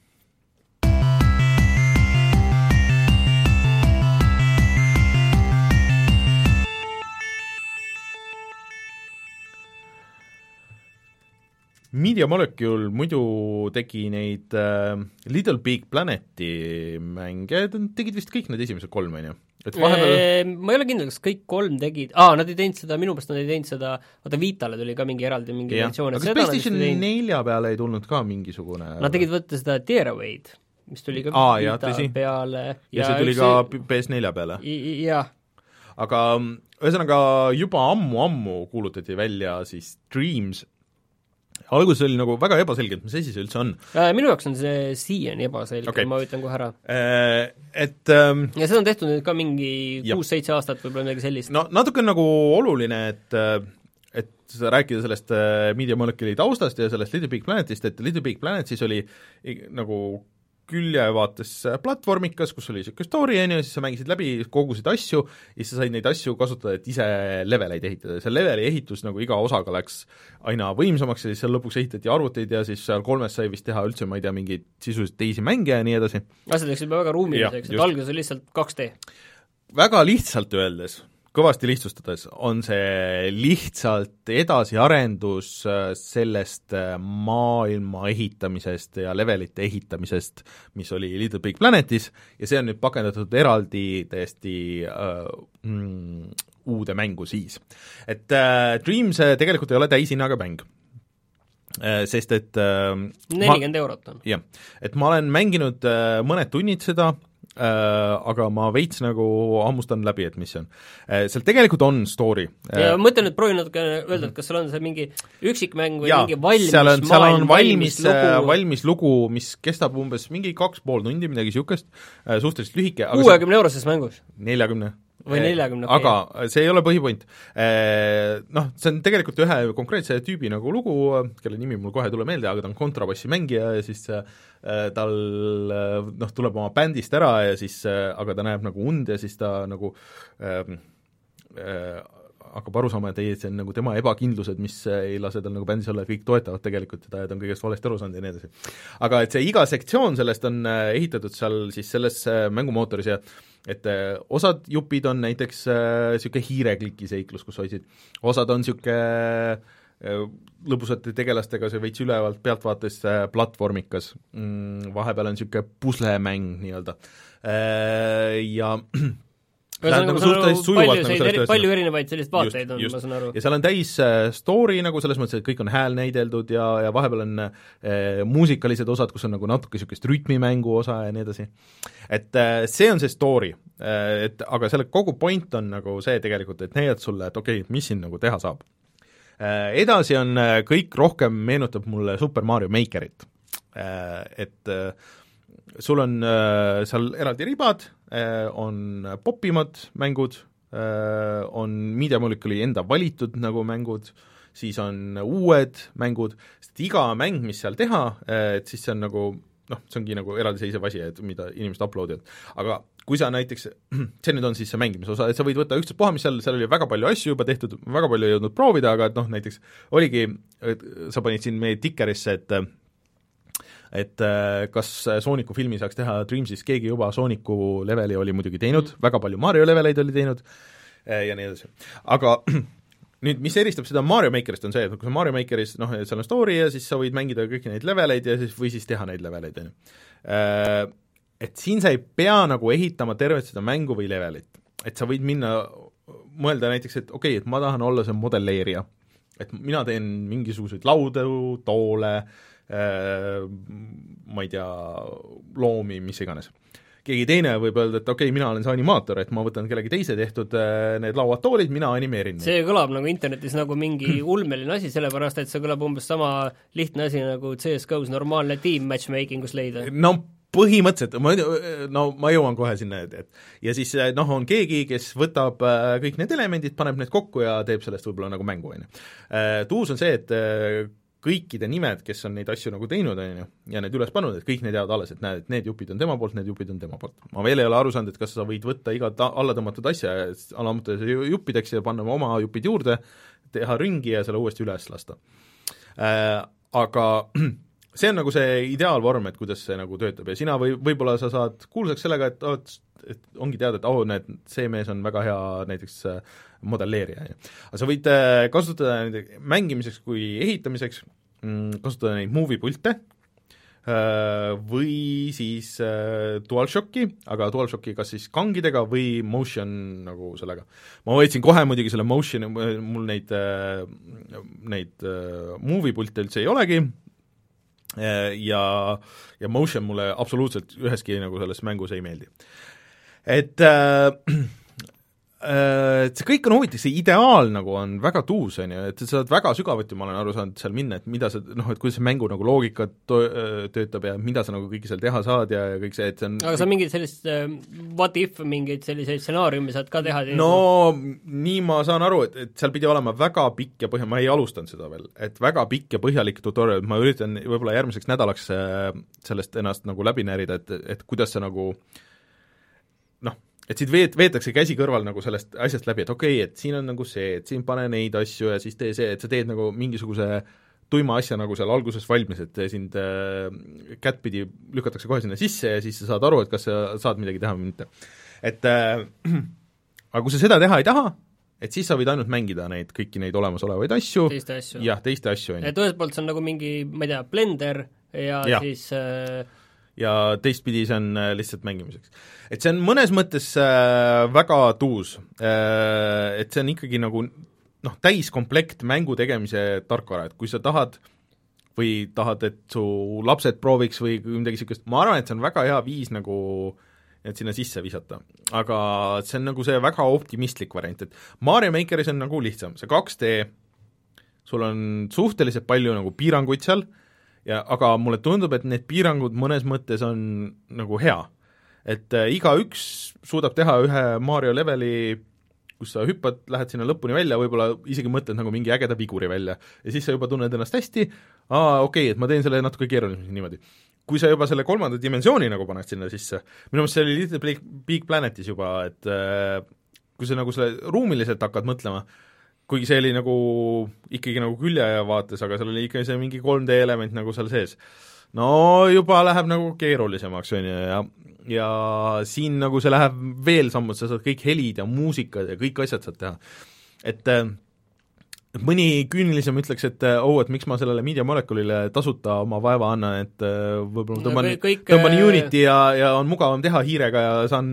[SPEAKER 2] Media Molecule muidu tegi neid äh, Little Big Planeti mänge, tegid vist kõik need esimesed kolm, on ju? Et vahepeal...
[SPEAKER 3] Eee, ma ei ole kindel, kas kõik kolm tegid, aa, nad ei teinud seda, minu pärast nad ei teinud seda, vaata Vitale tuli ka mingi eraldi mingi versioon.
[SPEAKER 2] Aga kas PlayStation nelja peale ei tulnud ka mingisugune...
[SPEAKER 3] Nad tegid võtta seda Tearaway'd, mis tuli ka
[SPEAKER 2] aa,
[SPEAKER 3] Vita
[SPEAKER 2] jah,
[SPEAKER 3] peale.
[SPEAKER 2] Ja, ja see tuli ka see... P S nelja peale.
[SPEAKER 3] Jah.
[SPEAKER 2] Aga ühesõnaga juba ammu-ammu kuulutati välja siis Dreams. Alguses oli nagu väga ebaselge, et mis asi see üldse on.
[SPEAKER 3] Minu jaoks on see siiani ebaselge, okay. Ma ütlen kohe ära.
[SPEAKER 2] Et ähm,
[SPEAKER 3] ja seda on tehtud nüüd ka mingi kuus-seitse aastat võib-olla midagi sellist.
[SPEAKER 2] No natuke on nagu oluline, et et rääkida sellest Media Molecule'i taustast ja sellest Little Big Planetist, et Little Big Planet siis oli nagu küljevaates platvormikas, kus oli niisugune story, ja siis sa mängisid läbi, kogusid asju, ja siis sa said neid asju kasutada, et ise leveleid ehitada. See leveli ehitus nagu iga osaga läks aina võimsamaks ja siis seal lõpuks ehitati arvuteid ja siis seal kolmes sai vist teha üldse, ma ei tea, mingeid sisuliselt teisi mänge ja nii edasi.
[SPEAKER 3] Asjad läksid juba väga ruumiliseks, et alguses oli lihtsalt kaks D.
[SPEAKER 2] Väga lihtsalt öeldes, kõvasti lihtsustades, on see lihtsalt edasiarendus sellest maailma ehitamisest ja levelite ehitamisest, mis oli Little Big Planetis, ja see on nüüd pakendatud eraldi täiesti äh, mm, uude mängu siis. Et äh, Dreams tegelikult ei ole täishinnaga mäng. Äh, sest et äh,
[SPEAKER 3] nelikümmend eurot on.
[SPEAKER 2] Jah, et ma olen mänginud äh, mõned tunnid seda, Äh, aga ma veits nagu hammustan läbi, et mis see on. Äh, seal tegelikult on story.
[SPEAKER 3] Ja ma mõtlen, et proovin natuke öelda, et kas seal on see mingi üksikmäng või
[SPEAKER 2] ja,
[SPEAKER 3] mingi valmis
[SPEAKER 2] seal on, seal on valmis,
[SPEAKER 3] valmis lugu,
[SPEAKER 2] valmis lugu, mis kestab umbes mingi kaks pool tundi, midagi niisugust, äh, suhteliselt lühike.
[SPEAKER 3] kuuekümne euroses mängus?
[SPEAKER 2] neljakümne
[SPEAKER 3] või neljakümne,
[SPEAKER 2] okay. Aga see ei ole põhipoint. Noh, see on tegelikult ühe konkreetse tüübi nagu lugu, kelle nimi mul kohe ei tule meelde, aga ta on kontrabassi mängija ja siis tal noh, tuleb oma bändist ära ja siis, aga ta näeb nagu und ja siis ta nagu äh, äh, hakkab aru saama, et ei, et see on nagu tema ebakindlused, mis ei lase tal nagu bändis olla, et kõik toetavad tegelikult teda ja ta on kõigest valesti aru saanud ja nii edasi. aga et see iga sektsioon sellest on ehitatud seal siis selles mängumootoris ja et osad jupid on näiteks niisugune äh, hiirekliki seiklus, kus hoidsid, osad on niisugune äh, lõbusate tegelastega, see veits ülevalt pealtvaates äh, platvormikas mm,, vahepeal on niisugune puslemäng nii-öelda äh, ja
[SPEAKER 3] Nagu nagu palju, nagu palju erinevaid selliseid vaateid just, on, just. ma saan aru.
[SPEAKER 2] ja seal on täis story nagu selles mõttes, et kõik on hääl näideldud ja, ja vahepeal on äh, muusikalised osad, kus on nagu natuke niisugust rütmimängu osa ja nii edasi. Et äh, see on see story äh,, et aga selle kogu point on nagu see tegelikult, et näidad sulle, et okei okay,, mis siin nagu teha saab äh,. Edasi on äh, kõik rohkem meenutab mulle Super Mario Makerit äh,, et äh, sul on äh, seal eraldi ribad äh,, on popimad mängud äh,, on Media Molecule'i enda valitud nagu mängud, siis on uued mängud, sest iga mäng, mis seal teha äh,, et siis see on nagu noh, see ongi nagu eraldiseisev asi, et mida inimesed uploadivad, aga kui sa näiteks, see nüüd on siis see mängimise osa, et sa võid võtta ükstaspuha, mis seal, seal oli väga palju asju juba tehtud, väga palju ei jõudnud proovida, aga et noh, näiteks oligi, sa panid siin meie tikerisse, et et kas Sooniku filmi saaks teha Dreamsis, keegi juba Sooniku leveli oli muidugi teinud mm., väga palju Mario leveleid oli teinud ja nii edasi. Aga nüüd, mis eristab seda Mario Makerist, on see, et kui sa Mario Makeris, noh, seal on story ja siis sa võid mängida kõiki neid leveleid ja siis, või siis teha neid leveleid, on ju. Et siin sa ei pea nagu ehitama tervet seda mängu või levelit. Et sa võid minna, mõelda näiteks, et okei okay,, et ma tahan olla see modelleerija. Et mina teen mingisuguseid laudu, toole, ma ei tea, loomi, mis iganes. Keegi teine võib öelda, et okei okay,, mina olen see animaator, et ma võtan kellegi teise tehtud need lauad, toolid, mina animeerin.
[SPEAKER 3] See kõlab nagu internetis nagu mingi ulmeline asi, sellepärast et see kõlab umbes sama lihtne asi nagu C S G O-s normaalne team matchmakingus leida.
[SPEAKER 2] No põhimõtteliselt, ma, no ma jõuan kohe sinna, et ja siis noh, on keegi, kes võtab kõik need elemendid, paneb need kokku ja teeb sellest võib-olla nagu mängu, on ju. Tuus on see, et kõikide nimed, kes on neid asju nagu teinud, on ju, ja need üles pannud, et kõik need jäävad alles, et näed, et need jupid on tema poolt, need jupid on tema poolt. Ma veel ei ole aru saanud, et kas sa võid võtta iga ta- alla tõmmatud asja, alla juppideks ja panna oma jupid juurde, teha ringi ja selle uuesti üles lasta. Äh, aga see on nagu see ideaalvorm, et kuidas see nagu töötab ja sina või, võib-olla sa saad kuulsaks sellega, et, et, et ongi teada, et oh, need, see mees on väga hea näiteks modelleerija. Aga sa võid kasutada neid mängimiseks kui ehitamiseks, kasutada neid movie-pulte või siis DualShocki, aga DualShocki kas siis kangidega või motion nagu sellega. Ma võitsin kohe muidugi selle motion, mul neid, neid movie-pulte üldse ei olegi, ja, ja motion mulle absoluutselt üheski nagu selles mängus ei meeldi. Et äh, äh, see kõik on huvitav, see ideaal nagu on väga tuus, on ju, et sa saad väga sügavuti, ma olen aru saanud seal minna, et mida sa, noh, et kuidas see mängu nagu loogika to-, töötab ja mida sa nagu kõike seal teha saad ja kõik see, et see on
[SPEAKER 3] aga sa mingid sellist uh, what if, mingeid selliseid stsenaariumi saad ka teha?
[SPEAKER 2] No nii ma saan aru, et, et seal pidi olema väga pikk ja põhja, ma ei alustanud seda veel, et väga pikk ja põhjalik tutorial, ma üritan võib-olla järgmiseks nädalaks sellest ennast nagu läbi närida, et, et kuidas sa nagu noh, et siit veet, veetakse käsi kõrval nagu sellest asjast läbi, et okei okay,, et siin on nagu see, et siin pane neid asju ja siis tee see, et sa teed nagu mingisuguse tuima asja nagu seal alguses valmis, et sind äh, kättpidi lükatakse kohe sinna sisse ja siis sa saad aru, et kas sa saad midagi teha või mitte. Et äh, aga kui sa seda teha ei taha, et siis sa võid ainult mängida neid, kõiki neid olemasolevaid asju.
[SPEAKER 3] Teiste asju.
[SPEAKER 2] Jah, teiste asju.
[SPEAKER 3] Et ühest poolt see on nagu mingi, ma ei tea, Blender ja, ja. siis äh...
[SPEAKER 2] ja teistpidi see on lihtsalt mängimiseks. Et see on mõnes mõttes äh, väga tuus äh,, et see on ikkagi nagu noh, täiskomplekt mängu tegemise tarkvara, et kui sa tahad või tahad, et su lapsed prooviks või midagi niisugust, ma arvan, et see on väga hea viis nagu et sinna sisse visata. Aga see on nagu see väga optimistlik variant, et Mario Makeris on nagu lihtsam, see kaks D, sul on suhteliselt palju nagu piiranguid seal, ja aga mulle tundub, et need piirangud mõnes mõttes on nagu hea. Et äh, iga üks suudab teha ühe Mario leveli, kus sa hüppad, lähed sinna lõpuni välja, võib-olla isegi mõtled nagu mingi ägeda viguri välja ja siis sa juba tunned ennast hästi, aa okei okay,, et ma teen selle natuke keeruliseks niimoodi. Kui sa juba selle kolmanda dimensiooni nagu paned sinna sisse, minu meelest see oli Little Big Planetis juba, et äh, kui sa nagu selle ruumiliselt hakkad mõtlema, kuigi see oli nagu ikkagi nagu külje vaates, aga seal oli ikka see mingi kolm D element nagu seal sees. No juba läheb nagu keerulisemaks, on ju, ja ja siin nagu see läheb veel sammud, sa saad kõik helid ja muusikad ja kõik asjad saad teha. Et mõni küünilisem ütleks, et oh, et miks ma sellele Media Molecule'ile tasuta oma vaeva annan, et võib-olla tõmban, kõik, tõmban Unity ja, ja on mugavam teha hiirega ja saan,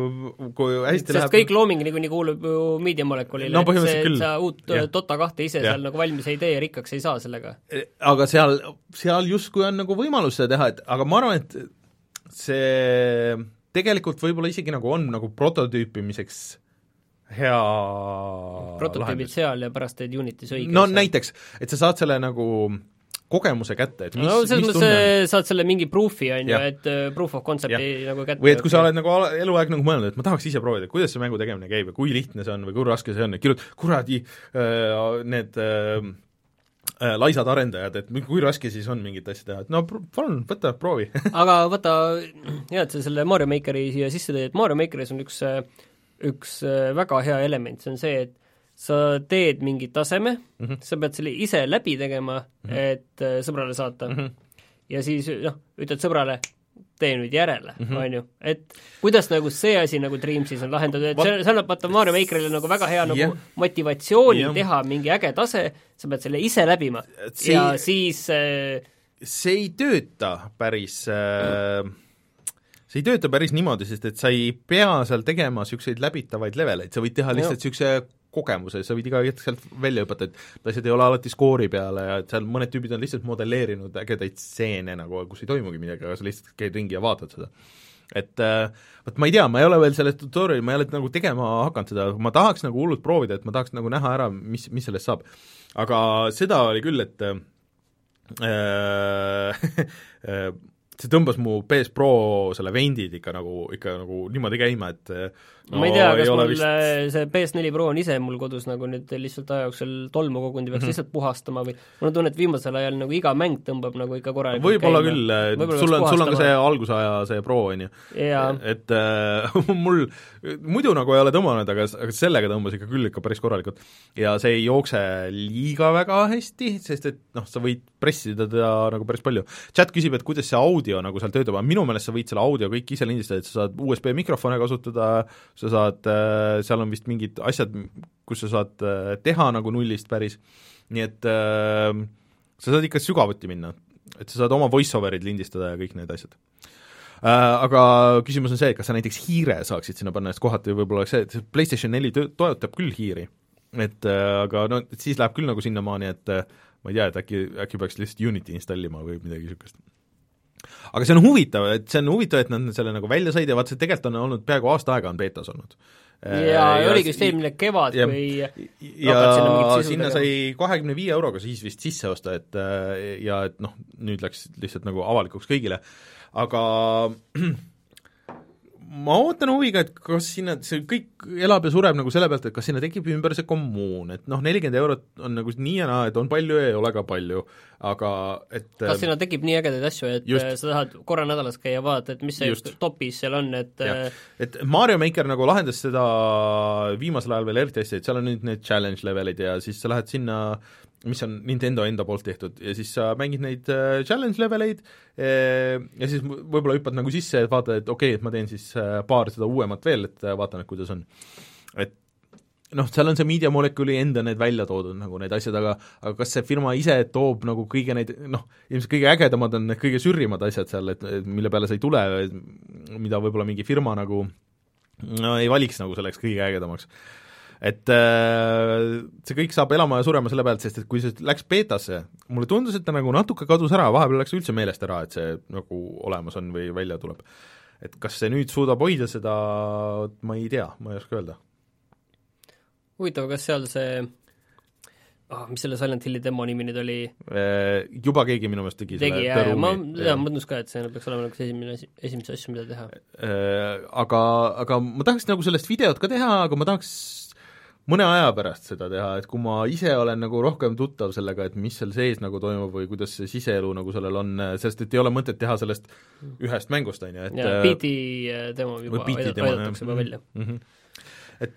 [SPEAKER 2] kui hästi
[SPEAKER 3] sest
[SPEAKER 2] läheb
[SPEAKER 3] kõik looming niikuinii kuulub ju Media Molecule'ile,
[SPEAKER 2] no,
[SPEAKER 3] et see,
[SPEAKER 2] küll.
[SPEAKER 3] sa uut ja. Dota kahte ise ja. Seal nagu valmis ei tee ja rikkaks ei saa sellega.
[SPEAKER 2] Aga seal, seal justkui on nagu võimalus seda teha, et aga ma arvan, et see tegelikult võib-olla isegi nagu on nagu prototüüpimiseks hea
[SPEAKER 3] prototüübid lahendus. Seal ja pärast teed Unitis õige
[SPEAKER 2] no seal. Näiteks, et sa saad selle nagu kogemuse kätte, et mis,
[SPEAKER 3] no,
[SPEAKER 2] mis tunne on.
[SPEAKER 3] Saad selle mingi proofi, on ju, et proof of concept'i nagu kätte.
[SPEAKER 2] Või et kui sa oled nagu eluaeg nagu mõelnud, et ma tahaks ise proovida, kuidas see mängu tegemine käib ja kui lihtne see on või kui raske see on, et kirjut-, kuradi äh, need äh, laisad arendajad, et kui raske siis on mingit asja teha, et no palun, võta, proovi
[SPEAKER 3] aga võta, hea, et sa selle Mario Makeri siia sisse tõid, et Mario Makeris on üks üks väga hea element, see on see, et sa teed mingi taseme mm, -hmm. sa pead selle ise läbi tegema mm, -hmm. et sõbrale saata mm. -hmm. ja siis noh, ütled sõbrale, tee nüüd järele mm, -hmm. on ju, et kuidas nagu see asi nagu Dreamsis on lahendatud, et see, see annab vaata Mario Makerile nagu väga hea nagu yeah. motivatsiooni yeah. teha mingi äge tase, sa pead selle ise läbima see, ja siis äh,
[SPEAKER 2] see ei tööta päris äh, see ei tööta päris niimoodi, sest et sa ei pea seal tegema niisuguseid läbitavaid leveleid, sa võid teha lihtsalt niisuguse kogemuse, sa võid iga hetk sealt välja õpata, et asjad ei ole alati skoori peale ja et seal mõned tüübid on lihtsalt modelleerinud ägedaid stseene nagu, kus ei toimugi midagi, aga sa lihtsalt käid ringi ja vaatad seda. Et äh, võt ma ei tea, ma ei ole veel selles tutoriali, ma ei ole nagu tegema hakanud seda, ma tahaks nagu hullult proovida, et ma tahaks nagu näha ära, mis, mis sellest saab. Aga seda oli küll, et äh, äh, see tõmbas mu P S Pro selle vendid ikka nagu, ikka nagu niimoodi käima, et no,
[SPEAKER 3] ma ei tea, kas mul vist... see P S neli Pro on ise mul kodus nagu nüüd lihtsalt aja jooksul tolmu kogundi peaks mm -hmm. lihtsalt puhastama või mul on tunne, et viimasel ajal nagu iga mäng tõmbab nagu ikka korralikult
[SPEAKER 2] võib-olla käima. Küll, sul on, sul on ka see algusaja see Pro, on ju. Et äh, mul muidu nagu ei ole tõmmanud, aga, aga sellega tõmbas ikka küll ikka päris korralikult. Ja see ei jookse liiga väga hästi, sest et noh, sa võid pressida teda nagu päris palju. Chat küsib, et kuidas see audio nagu seal töötab, minu meelest sa võid selle audio kõik ise lindistada, et sa saad U S B mikrofone kasutada, sa saad, seal on vist mingid asjad, kus sa saad teha nagu nullist päris, nii et äh, sa saad ikka sügavuti minna, et sa saad oma voice-overid lindistada ja kõik need asjad. Äh, aga küsimus on see, et kas sa näiteks hiire saaksid sinna panna, sest kohati võib-olla see, et PlayStation neli toetab küll hiiri, et äh, aga no et siis läheb küll nagu sinnamaani, et äh, ma ei tea, et äkki, äkki peaks lihtsalt Unity installima või midagi niisugust. Aga see on huvitav, et see on huvitav, et nad selle nagu välja said ja vaat see tegelikult on olnud peaaegu aasta aega on beetas olnud.
[SPEAKER 3] Ja, ja oligi just eelmine kevad,
[SPEAKER 2] ja,
[SPEAKER 3] kui
[SPEAKER 2] ja sinna, sinna sai kahekümne viie euroga siis vist sisse osta, et ja et noh, nüüd läks lihtsalt nagu avalikuks kõigile, aga ma ootan huviga, et kas sinna, see kõik elab ja sureb nagu selle pealt, et kas sinna tekib ümber see kommuun, et noh, nelikümmend eurot on nagu nii ja naa, et on palju ja ei ole ka palju, aga et
[SPEAKER 3] kas sinna tekib nii ägedaid asju, et just, sa tahad korra nädalas käia vaadata, et mis see just. Topis seal on, et
[SPEAKER 2] ja. Et Mario Maker nagu lahendas seda viimasel ajal veel eriti hästi, et seal on nüüd need challenge levelid ja siis sa lähed sinna, mis on Nintendo enda poolt tehtud ja siis sa mängid neid äh, challenge leveleid äh, ja siis võib-olla hüppad nagu sisse, et vaatad, et okei okay,, et ma teen siis äh, paar seda uuemat veel, et äh, vaatan, et kuidas on. Et noh, seal on see Media Molecule'i enda need välja toodud nagu need asjad, aga aga kas see firma ise toob nagu kõige neid, noh, ilmselt kõige ägedamad on need kõige sürrimad asjad seal, et mille peale sa ei tule, mida võib-olla mingi firma nagu no, ei valiks nagu selleks kõige ägedamaks. Et äh, see kõik saab elama ja surema selle pealt, sest et kui see läks beetasse, mulle tundus, et ta nagu natuke kadus ära, vahepeal läks üldse meelest ära, et see nagu olemas on või välja tuleb. Et kas see nüüd suudab hoida seda, ma ei tea, ma ei oska öelda.
[SPEAKER 3] Huvitav, kas seal see oh, mis selle Silent Hilli demo nimi nüüd oli?
[SPEAKER 2] Juba keegi minu meelest tegi,
[SPEAKER 3] tegi selle ja, ma, ja, ma mõtlus ka, et see peaks olema nagu esimene, esimese asju, mida teha.
[SPEAKER 2] Aga, aga ma tahaks nagu sellest videot ka teha, aga ma tahaks mõne aja pärast seda teha, et kui ma ise olen nagu rohkem tuttav sellega, et mis seal sees nagu toimub või kuidas see siseelu nagu sellel on, sest et ei ole mõtet teha sellest ühest mängust, on ju, et
[SPEAKER 3] ja P T demo juba aidatakse juba välja.
[SPEAKER 2] Mm-hmm. Et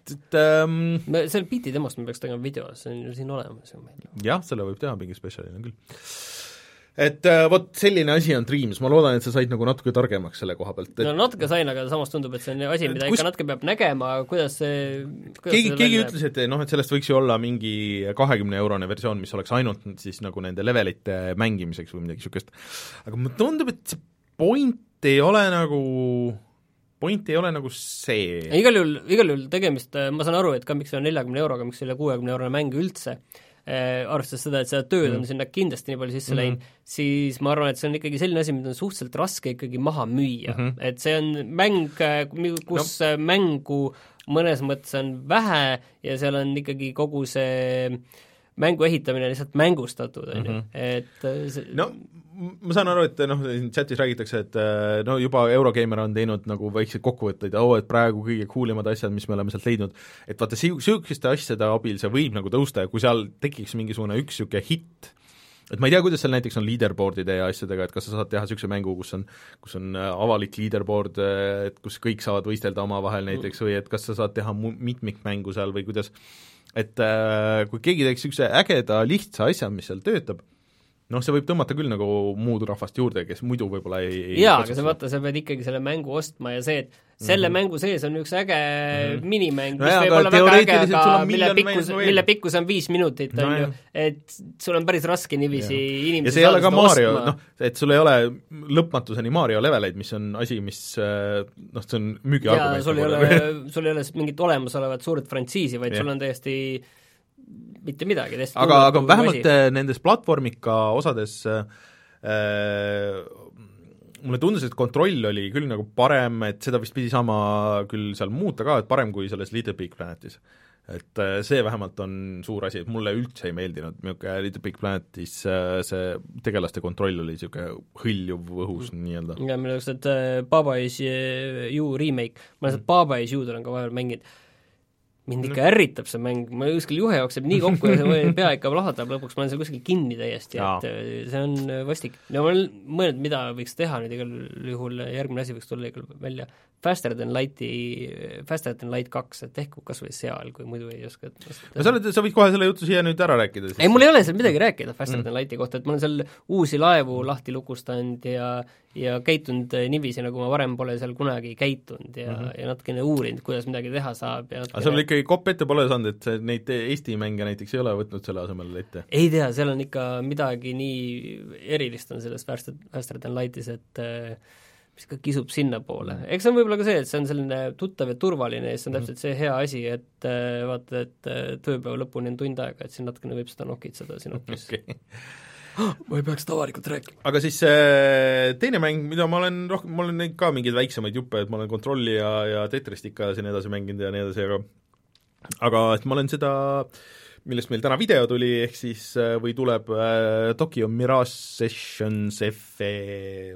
[SPEAKER 2] et ähm,
[SPEAKER 3] me, selle biiti temast me peaks tegema video, see on ju siin olemas.
[SPEAKER 2] jah, selle võib teha mingi spetsialina küll. Et äh, vot selline asi on Dreams, ma loodan, et sa said nagu natuke targemaks selle koha pealt et....
[SPEAKER 3] no natuke sain, aga samas tundub, et see on asi, mida kus... ikka natuke peab nägema, kuidas see kuidas
[SPEAKER 2] keegi, keegi ütles, et noh, et sellest võiks ju olla mingi kahekümne eurone versioon, mis oleks ainult siis nagu nende levelite mängimiseks või midagi niisugust. Aga mulle tundub, et see point ei ole nagu point ei ole nagu see.
[SPEAKER 3] Igal juhul, igal juhul tegemist, ma saan aru, et ka miks see on neljakümne euroga, miks selle kuuekümne eurone mäng üldse, arvestades seda, et seda tööd on mm. sinna kindlasti nii palju sisse mm-hmm. läinud, siis ma arvan, et see on ikkagi selline asi, mida on suhteliselt raske ikkagi maha müüa mm-hmm., et see on mäng, kus no. mängu mõnes mõttes on vähe ja seal on ikkagi kogu see mängu ehitamine lihtsalt mängustatud, on ju, et see...
[SPEAKER 2] no ma saan aru, et noh, chatis räägitakse, et no juba Eurogeimer on teinud nagu väikseid kokkuvõtteid, oo, et praegu kõige cool-imad asjad, mis me oleme sealt leidnud, et vaata, sihukeste asjade abil see võib nagu tõusta ja kui seal tekiks mingisugune üks niisugune hitt, et ma ei tea, kuidas seal näiteks on leaderboardide ja asjadega, et kas sa saad teha niisuguse mängu, kus on, kus on avalik leaderboard, et kus kõik saavad võistelda omavahel näiteks või et kas sa saad teha mitmikmängu seal või kuidas, et äh, kui keegi teeks niisuguse ägeda lihtsa asja, mis seal töötab, noh, see võib tõmmata küll nagu muud rahvast juurde, kes muidu võib-olla ei, ei
[SPEAKER 3] jaa, aga sa vaata, sa pead ikkagi selle mängu ostma ja see, et selle mm-hmm. mängu sees on üks äge mm-hmm. minimäng, mis no jah, võib olla väga äge, aga mille pikkus, mille pikkus on viis minutit, on no ju, et sul on päris raske niiviisi inimesi
[SPEAKER 2] ja see ei ole ka Mario, noh, et sul ei ole lõpmatuseni Mario leveleid, mis on asi, mis noh, see on müügiargument.
[SPEAKER 3] jaa, sul ei ole, sul ei ole mingit olemasolevat suurt frantsiisi, vaid ja. sul on täiesti mitte midagi.
[SPEAKER 2] aga, aga vähemalt asi. Nendes platvormika osades äh, mulle tundus, et kontroll oli küll nagu parem, et seda vist pidi saama küll seal muuta ka, et parem kui selles Little Big Planetis. Et äh, see vähemalt on suur asi, et mulle üldse ei meeldinud, niisugune Little Big Planetis äh, see tegelaste kontroll oli niisugune hõljuv õhus mm. nii-öelda.
[SPEAKER 3] ja minu jaoks, et äh, Baba Is You remake, ma lihtsalt mm. Baba Is You'd olen ka vahepeal mänginud, mind ikka ärritab see mäng, ma kuskil juhe jookseb nii kokku ja see pea ikka lahvatab lõpuks, ma olen seal kuskil kinni täiesti, et see on vastik. ja ma olen mõelnud, mida võiks teha nüüd igal juhul, järgmine asi võiks tulla igal välja, Faster than Lighti, Faster than Light kaks, et ehk kas või seal, kui muidu ei oska no
[SPEAKER 2] sa, oled, sa võid kohe selle jutu siia nüüd ära rääkida siis.
[SPEAKER 3] Ei, mul ei ole seal midagi rääkida Faster mm. than Lighti kohta, et ma olen seal uusi laevu lahti lukustanud ja ja käitunud niiviisi, nagu ma varem pole seal kunagi käitunud ja, mm -hmm. ja natukene uurinud, kuidas midagi teha saab ja natukene...
[SPEAKER 2] aga sul ikkagi kopp ette pole saanud, et see, neid Eesti mänge näiteks ei ole võtnud selle asemel ette?
[SPEAKER 3] Ei tea, seal on ikka midagi nii erilist on selles Faster, Faster than Lightis, et mis ka kisub sinna poole. Eks see on võib-olla ka see, et see on selline tuttav ja turvaline ja see on täpselt see hea asi, et vaata, et tööpäeva lõpuni on tund aega, et siin natukene võib seda nokitseda siin hoopis okay. ma ei peaks seda avalikult rääkima.
[SPEAKER 2] Aga siis äh, teine mäng, mida ma olen rohkem, ma olen neid ka mingeid väiksemaid juppe, et ma olen Kontrolli ja, ja Tetrist ikka siin edasi mänginud ja nii edasi, aga aga et ma olen seda, millest meil täna video tuli, ehk siis äh, või tuleb äh, Tokyo Mirage Sessions F E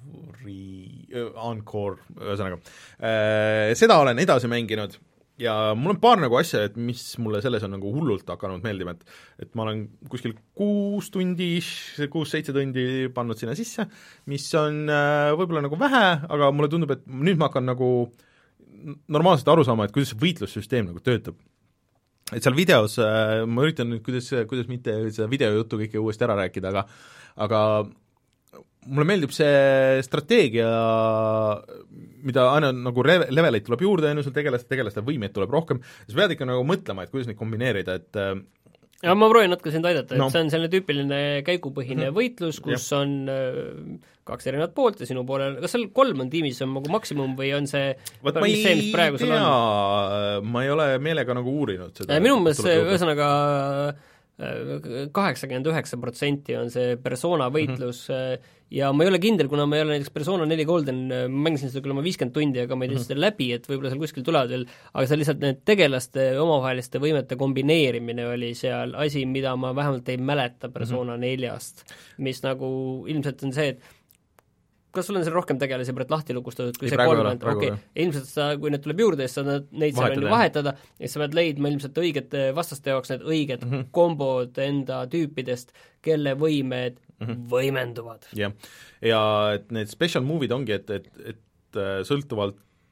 [SPEAKER 2] Encore, ühesõnaga äh,. Seda olen edasi mänginud ja mul on paar nagu asja, et mis mulle selles on nagu hullult hakanud meeldima, et et ma olen kuskil kuus tundi, kuus-seitse tundi pannud sinna sisse, mis on äh, võib-olla nagu vähe, aga mulle tundub, et nüüd ma hakkan nagu normaalselt aru saama, et kuidas see võitlussüsteem nagu töötab. Et seal videos äh, ma üritan nüüd, kuidas, kuidas mitte seda videojuttu kõike uuesti ära rääkida, aga aga mulle meeldib see strateegia, mida aina nagu leveleid tuleb juurde, enne sul tegelaste, tegelaste võimeid tuleb rohkem, sa pead ikka nagu mõtlema, et kuidas neid kombineerida, et
[SPEAKER 3] ja ma proovin natuke sind aidata, et no. see on selline tüüpiline käigupõhine hmm. võitlus, kus ja. on kaks erinevat poolt ja sinu poolel, kas seal kolm on tiimis, on nagu maksimum või on see
[SPEAKER 2] Vaat ma ei see, tea, ma ei ole meelega nagu uurinud seda.
[SPEAKER 3] Minu meelest see, ühesõnaga kaheksakümmend üheksa protsenti on see persona võitlus mm-hmm. ja ma ei ole kindel, kuna ma ei ole näiteks Persona neli Golden, ma mängisin seda küll oma viiskümmend tundi, aga ma ei tea seda läbi, et võib-olla seal kuskil tulevad veel, aga see lihtsalt need tegelaste omavaheliste võimete kombineerimine oli seal asi, mida ma vähemalt ei mäleta Persona mm-hmm. neljast, mis nagu ilmselt on see, et kas sul on seal rohkem tegelasi praegu lahti lukustatud kui ei, see kolmkümmend, okei okay., ilmselt sa, kui need tuleb juurde, siis sa neid seal on ju vahetada ja siis sa pead leidma ilmselt õiged vastaste jaoks need õiged mm-hmm. kombod enda tüüpidest, kelle võimed mm-hmm. võimenduvad.
[SPEAKER 2] jah, ja et need special move'id ongi, et, et, et sõltuvalt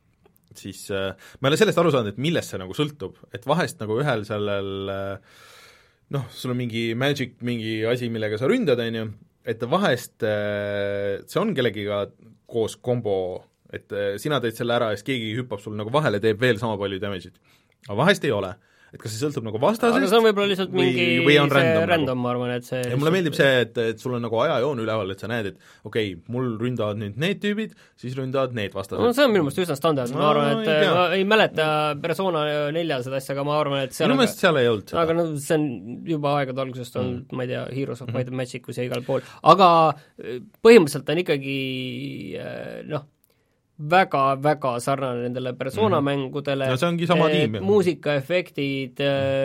[SPEAKER 2] siis äh, ma ei ole sellest aru saanud, et millest see nagu sõltub, et vahest nagu ühel sellel äh, noh, sul on mingi magic, mingi asi, millega sa ründad, on ju, et vahest äh, see on kellegiga koos kombo, et äh, sina teed selle ära ja siis keegi hüppab sul nagu vahele, teeb veel sama palju damage'it. Aga vahest ei ole. Et kas see sõltub nagu vastasest
[SPEAKER 3] aga see on võib-olla lihtsalt mingi
[SPEAKER 2] või, või on random,
[SPEAKER 3] random
[SPEAKER 2] nagu.
[SPEAKER 3] Ma arvan, et see
[SPEAKER 2] ja mulle meeldib see, et, et sul on nagu ajajoon üleval, et sa näed, et okei okay,, mul ründavad nüüd need tüübid, siis ründavad need vastased.
[SPEAKER 3] No see on minu meelest üsna standard,
[SPEAKER 2] no,
[SPEAKER 3] ma arvan, et
[SPEAKER 2] ei
[SPEAKER 3] ma ei mäleta Persona nelja seda asja, aga ma arvan, et seal
[SPEAKER 2] minu meelest seal ei olnud seda.
[SPEAKER 3] aga no see on juba aegade algusest olnud mm., ma ei tea, Heroes of Might and Magic, kus ja igal pool, aga põhimõtteliselt on ikkagi noh, väga-väga sarnane nendele Persona mm-hmm. mängudele,
[SPEAKER 2] no see ongi sama tiim.
[SPEAKER 3] muusikaefektid,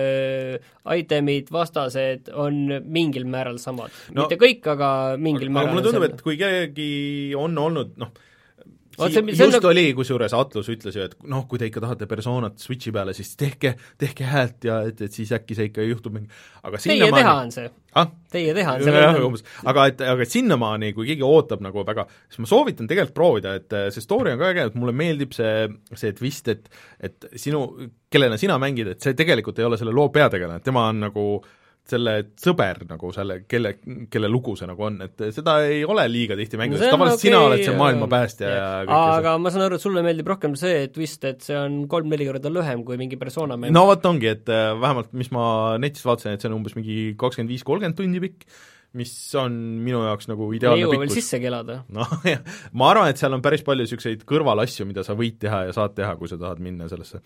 [SPEAKER 3] äh, itemid, vastased on mingil määral samad no,. Mitte kõik, aga mingil aga, määral
[SPEAKER 2] aga mulle tundub, et kui keegi on olnud, noh,
[SPEAKER 3] See,
[SPEAKER 2] see,
[SPEAKER 3] see
[SPEAKER 2] just
[SPEAKER 3] on...
[SPEAKER 2] oli, kusjuures Atlus ütles ju, et noh, kui te ikka tahate Personat Switchi peale, siis tehke, tehke häält ja et, et siis äkki see ikka juhtub mingi aga
[SPEAKER 3] teie teha on see
[SPEAKER 2] ah?
[SPEAKER 3] Teie teha on
[SPEAKER 2] see jah, umbes. aga et aga sinnamaani, kui keegi ootab nagu väga, siis ma soovitan tegelikult proovida, et see story on ka äge, et mulle meeldib see, see twist, et et sinu, kellena sina mängid, et see tegelikult ei ole selle loo peategelane, tema on nagu selle sõber nagu selle, kelle, kelle lugu see nagu on, et seda ei ole liiga tihti mänginud no, tavaliselt okay, sina oled see maailma päästja ja, ja kõik
[SPEAKER 3] aga see. Ma saan aru, et sulle meeldib rohkem see twist, et see on kolm-neli korda lühem kui mingi Persona mäng.
[SPEAKER 2] No vot ongi, et vähemalt mis ma netist vaatasin, et see on umbes mingi kakskümmend viis kolmkümmend tundi pikk, mis on minu jaoks nagu ideaalne pikkus.
[SPEAKER 3] Ei jõua veel sisse kelada.
[SPEAKER 2] No jah, ma arvan, et seal on päris palju niisuguseid kõrvalasju, mida sa võid teha ja saad teha, kui sa tahad minna sellesse.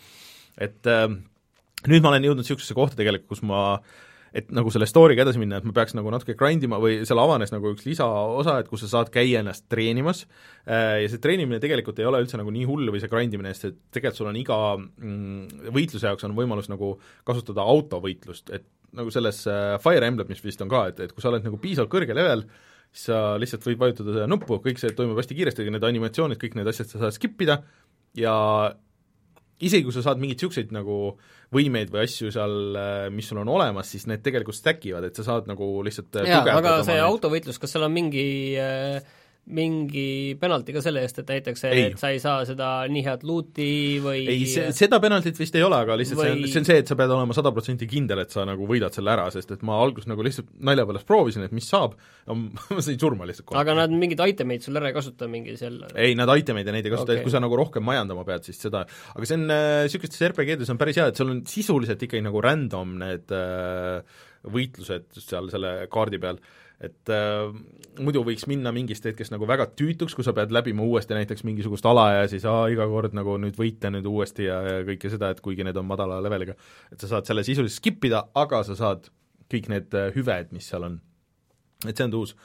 [SPEAKER 2] Et äh, nüüd ma olen jõudnud niisugusesse kohta tegelikult, kus ma et nagu selle story'ga edasi minna, et ma peaks nagu natuke grindima või seal avanes nagu üks lisaosa, et kus sa saad käia ennast treenimas ja see treenimine tegelikult ei ole üldse nagu nii hull või see grindimine, sest et tegelikult sul on iga mm, võitluse jaoks on võimalus nagu kasutada autovõitlust, et nagu selles Fire Emblemis vist on ka, et, et kui sa oled nagu piisavalt kõrge level, siis sa lihtsalt võid vajutada seda nuppu, kõik see toimub hästi kiiresti, need animatsioonid, kõik need asjad sa saad skipida ja isegi kui sa saad mingeid niisuguseid nagu võimeid või asju seal, mis sul on olemas, siis need tegelikult stackivad, et sa saad nagu lihtsalt
[SPEAKER 3] jaa, aga see autovõitlus, kas seal on mingi äh, mingi penalti ka selle eest, et näiteks see, et sa ei saa seda nii head looti või
[SPEAKER 2] ei, see, seda penaltit vist ei ole, aga lihtsalt või... see, on, see on see, et sa pead olema sada protsenti kindel, et sa nagu võidad selle ära, sest et ma alguses nagu lihtsalt nalja pärast proovisin, et mis saab, ma sain surma lihtsalt kohe.
[SPEAKER 3] aga nad mingid itemeid sul ära ei kasuta mingi seal
[SPEAKER 2] ei, nad itemeid ja neid ei kasuta okay., et kui sa nagu rohkem majandama pead, siis seda, aga see on niisugustes äh, R P G-des on päris hea, et sul on sisuliselt ikkagi nagu random need äh, võitlused seal selle kaardi peal, et äh, muidu võiks minna mingist hetkest nagu väga tüütuks, kui sa pead läbima uuesti näiteks mingisugust ala ja siis aa, iga kord nagu nüüd võita nüüd uuesti ja, ja kõike seda, et kuigi need on madala leveliga, et sa saad selle sisuliselt skipida, aga sa saad kõik need äh, hüved, mis seal on. Et see on uus.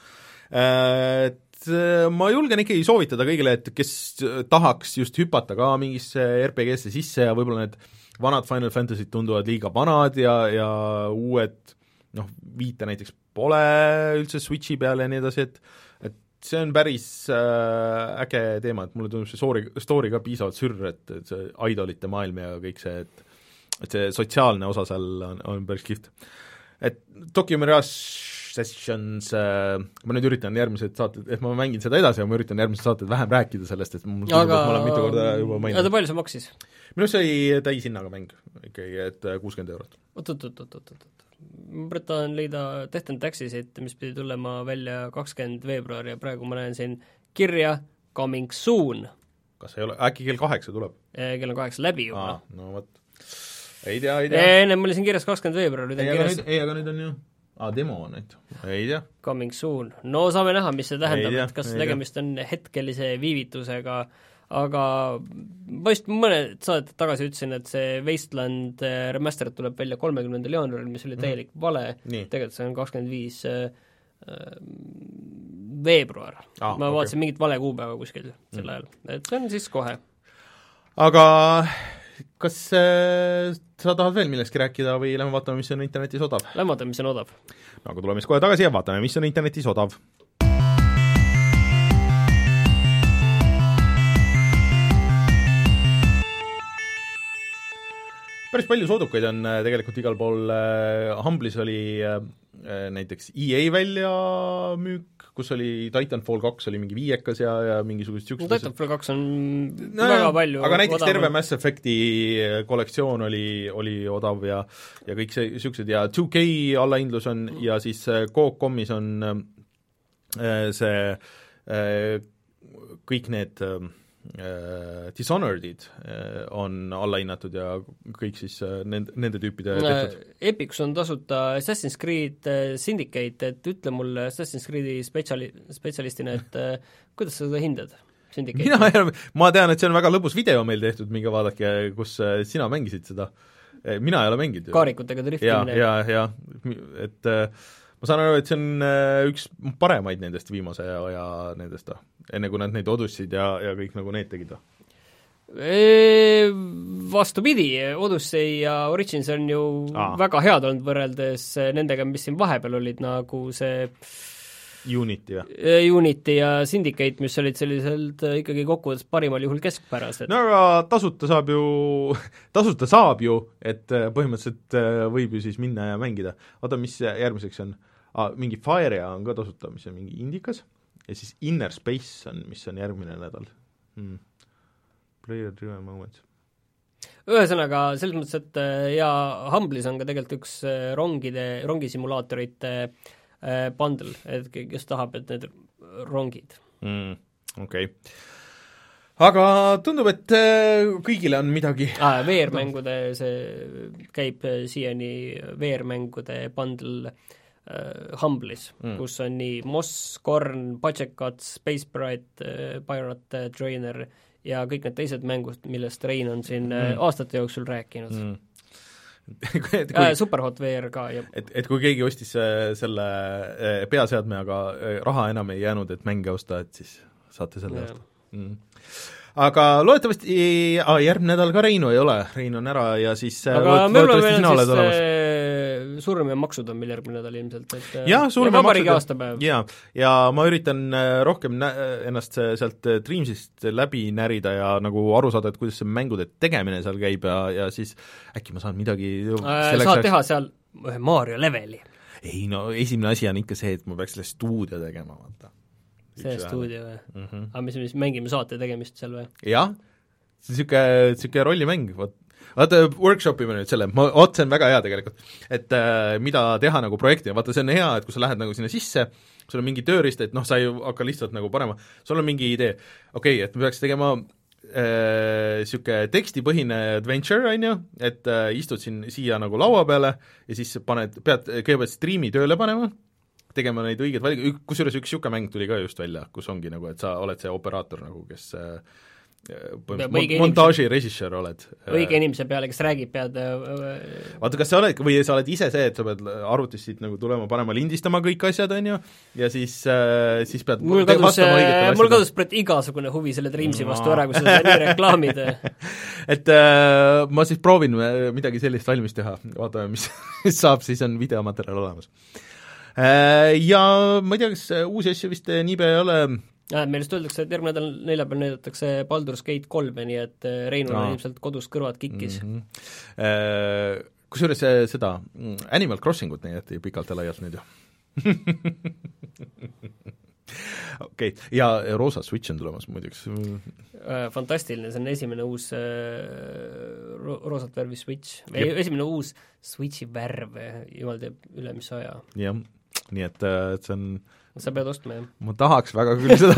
[SPEAKER 2] Et äh, ma julgen ikkagi soovitada kõigile, et kes tahaks just hüpata ka mingisse R P G-sse sisse ja võib-olla need vanad Final Fantasy'd tunduvad liiga vanad ja, ja uued noh, viite näiteks pole üldse Switchi peal ja nii edasi, et et see on päris äh, äge teema, et mulle tundub see story, story ka piisavalt sürr, et, et see idolite maailm ja kõik see, et et see sotsiaalne osa seal on, on päris kihvt. Et Tokyo Mirage Sessions äh, ma nüüd üritan järgmised saated, et ma mängin seda edasi ja ma üritan järgmised saated vähem rääkida sellest, et mul tundub, et ma olen mitu korda juba maininud.
[SPEAKER 3] Aga palju see maksis?
[SPEAKER 2] Minu see oli täishinnaga mäng ikkagi, et kuuskümmend eurot.
[SPEAKER 3] Oot-oot-oot-oot-oot ma tahan leida Death and Taxesit, mis pidi tulema välja kakskümmend veebruar ja praegu ma näen siin kirja coming soon.
[SPEAKER 2] Kas ei ole, äkki kell kaheksa tuleb?
[SPEAKER 3] Kell on kaheksa läbi juba.
[SPEAKER 2] Aa, no vot. Ei tea, ei tea.
[SPEAKER 3] Ennem oli siin kirjas kakskümmend veebruar.
[SPEAKER 2] Ei, aga nüüd, ei, aga nüüd on ju, aa, demo on nüüd. Ei tea.
[SPEAKER 3] Coming soon. No saame näha, mis see tähendab, et kas tegemist on hetkelise viivitusega, aga ma just mõned saadet tagasi ütlesin, et see Wasteland remaster tuleb välja kolmekümnendal jaanuaril, mis oli täielik vale,
[SPEAKER 2] nii.
[SPEAKER 3] Tegelikult see on kakskümmend viis veebruar.
[SPEAKER 2] Ah,
[SPEAKER 3] ma
[SPEAKER 2] okay.
[SPEAKER 3] vaatasin mingit vale kuupäeva kuskil sel ajal, et see on siis kohe.
[SPEAKER 2] Aga kas äh, sa tahad veel millestki rääkida või lähme vaatame, mis on internetis odav?
[SPEAKER 3] Lähme vaatame, mis on odav.
[SPEAKER 2] Aga tuleme siis kohe tagasi ja vaatame, mis on internetis odav. Päris palju soodukaid on tegelikult igal pool, Humblis oli näiteks E A väljamüük, kus oli Titanfall kaks oli mingi viiekas ja, ja mingisugused siuksed
[SPEAKER 3] no, Titanfall kaks on no, väga palju
[SPEAKER 2] aga näiteks
[SPEAKER 3] odav.
[SPEAKER 2] terve Mass Effecti kollektsioon oli, oli odav ja, ja kõik see, siuksed ja two K allahindlus on mm. ja siis Coop koma is on see kõik need Dishonored'id on allahinnatud ja kõik siis nende, nende tüüpide tehtud.
[SPEAKER 3] Epicus on tasuta Assassin's Creed Syndicate, et ütle mulle Assassin's Creed'i spetsiali-, spetsialistina, et kuidas sa seda hindad?
[SPEAKER 2] Mina, ma tean, et see on väga lõbus video meil tehtud, minge vaadake, kus sina mängisid seda. Mina ei ole mänginud.
[SPEAKER 3] Kaarikutega driftimine.
[SPEAKER 2] Ja, ja, ja, et ma saan aru, et see on üks paremaid nendest viimase ja, ja nendest, enne kui nad neid Odysseid ja, ja kõik nagu need tegid.
[SPEAKER 3] Vastupidi, Odyssey ja Origins on ju Aa. väga head olnud võrreldes nendega, mis siin vahepeal olid, nagu see
[SPEAKER 2] Unity ja
[SPEAKER 3] Unity ja Syndicate, mis olid selliselt ikkagi kokkuvõttes parimal juhul keskpärased.
[SPEAKER 2] No aga tasuta saab ju, tasuta saab ju, et põhimõtteliselt võib ju siis minna ja mängida. Oota, mis järgmiseks on? Ah, mingi Firea on ka tasuta, mis on mingi Indikas, ja siis Inner Space on, mis on järgmine nädal. Hmm. Player driven moments.
[SPEAKER 3] Ühesõnaga, selles mõttes, et ja Humblis on ka tegelikult üks rongide, rongisimulaatorite bundle, et kes tahab, et need rongid.
[SPEAKER 2] Mm, okei. Okay. Aga tundub, et kõigile on midagi
[SPEAKER 3] ah, veermängude, see käib siiani veermängude bundle uh, Humblis, mm. kus on nii Moss, Korn, Budget Cuts, Space Pirate, Pirate Trainer ja kõik need teised mängud, millest Rein on siin mm. aastate jooksul rääkinud. Mm. kui, äh, Superhot V R ka ja
[SPEAKER 2] et, et kui keegi ostis selle peaseadme, aga raha enam ei jäänud, et mänge osta, et siis saate selle osta. Mm. Aga loodetavasti ah, järgmine nädal ka Reinu ei ole, Rein on ära ja siis
[SPEAKER 3] aga loodetavasti sina oled olemas. Surm ja maksud on meil järgmine nädal ilmselt, et
[SPEAKER 2] ja, ja
[SPEAKER 3] vabariigi aastapäev.
[SPEAKER 2] Ja, ja ma üritan rohkem nä- ennast sealt Dreamsist läbi närida ja nagu aru saada, et kuidas see mängude tegemine seal käib ja, ja siis äkki ma saan midagi
[SPEAKER 3] äh, saad teha seal ühe Mario leveli.
[SPEAKER 2] Ei no esimene asi on ikka see, et ma peaks selle stuudio tegema, vaata.
[SPEAKER 3] See stuudio või? Mm -hmm. aga mis, mis mängime saate tegemist seal või?
[SPEAKER 2] Jah, see on niisugune, niisugune rollimäng, vaat vaata, workshopime nüüd selle, ma, oot, see on väga hea tegelikult, et äh, mida teha nagu projekti, vaata see on hea, et kui sa lähed nagu sinna sisse, sul on mingi tööriist, et noh, sa ei hakka lihtsalt nagu panema, sul on mingi idee, okei okay,, et me peaks tegema niisugune äh, tekstipõhine adventure, on ju, et äh, istud siin siia nagu laua peale ja siis paned, pead kõigepealt striimi tööle panema, tegema neid õigeid valik-, kusjuures üks niisugune mäng tuli ka just välja, kus ongi nagu, et sa oled see operaator nagu, kes äh, Mon- montaaži režissöör oled.
[SPEAKER 3] Õige inimese peale, kes räägib, pead
[SPEAKER 2] vaata, kas sa oled, või sa oled ise see, et sa pead arvutist siit nagu tulema, panema, lindistama kõik asjad, on ju, ja siis, siis pead
[SPEAKER 3] mul kadus, mul kadus praegu igasugune huvi selle Dreamsi vastu ära, kui seda nii reklaamid.
[SPEAKER 2] et äh, ma siis proovin midagi sellist valmis teha, vaatame, mis saab, siis on videomaterjal olemas. Äh, ja ma ei tea, kas uusi asju vist niipea ei ole.
[SPEAKER 3] Ja, meil just öeldakse, et järgmine nädal neljapäeval näidatakse Baldur's Gate kolme, nii et Reinul on ilmselt kodus kõrvad kikkis.
[SPEAKER 2] Mm-hmm. Kusjuures seda Animal Crossingut näidati pikalt ja laialt nüüd ju. Okei, okay. Ja roosa Switch on tulemas muideks.
[SPEAKER 3] Fantastiline, see on esimene uus ro- roosat värvi Switch, Jep. esimene uus Switchi värv, jumal teab üle mis aja.
[SPEAKER 2] Jah, nii et, et see on
[SPEAKER 3] sa pead ostma, jah?
[SPEAKER 2] Ma tahaks väga küll seda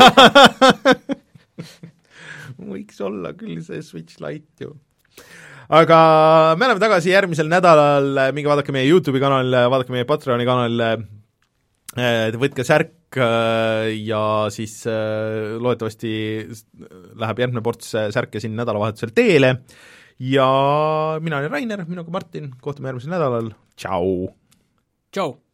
[SPEAKER 2] võiks olla küll see Switch Lite ju. Aga me oleme tagasi järgmisel nädalal, minge vaadake meie YouTube'i kanal, vaadake meie Patreoni kanal, võtke särk ja siis loodetavasti läheb järgmine ports särke siin nädalavahetusel teele ja mina olen Rainer, minuga Martin, kohtume järgmisel nädalal, tšau!
[SPEAKER 3] Tšau!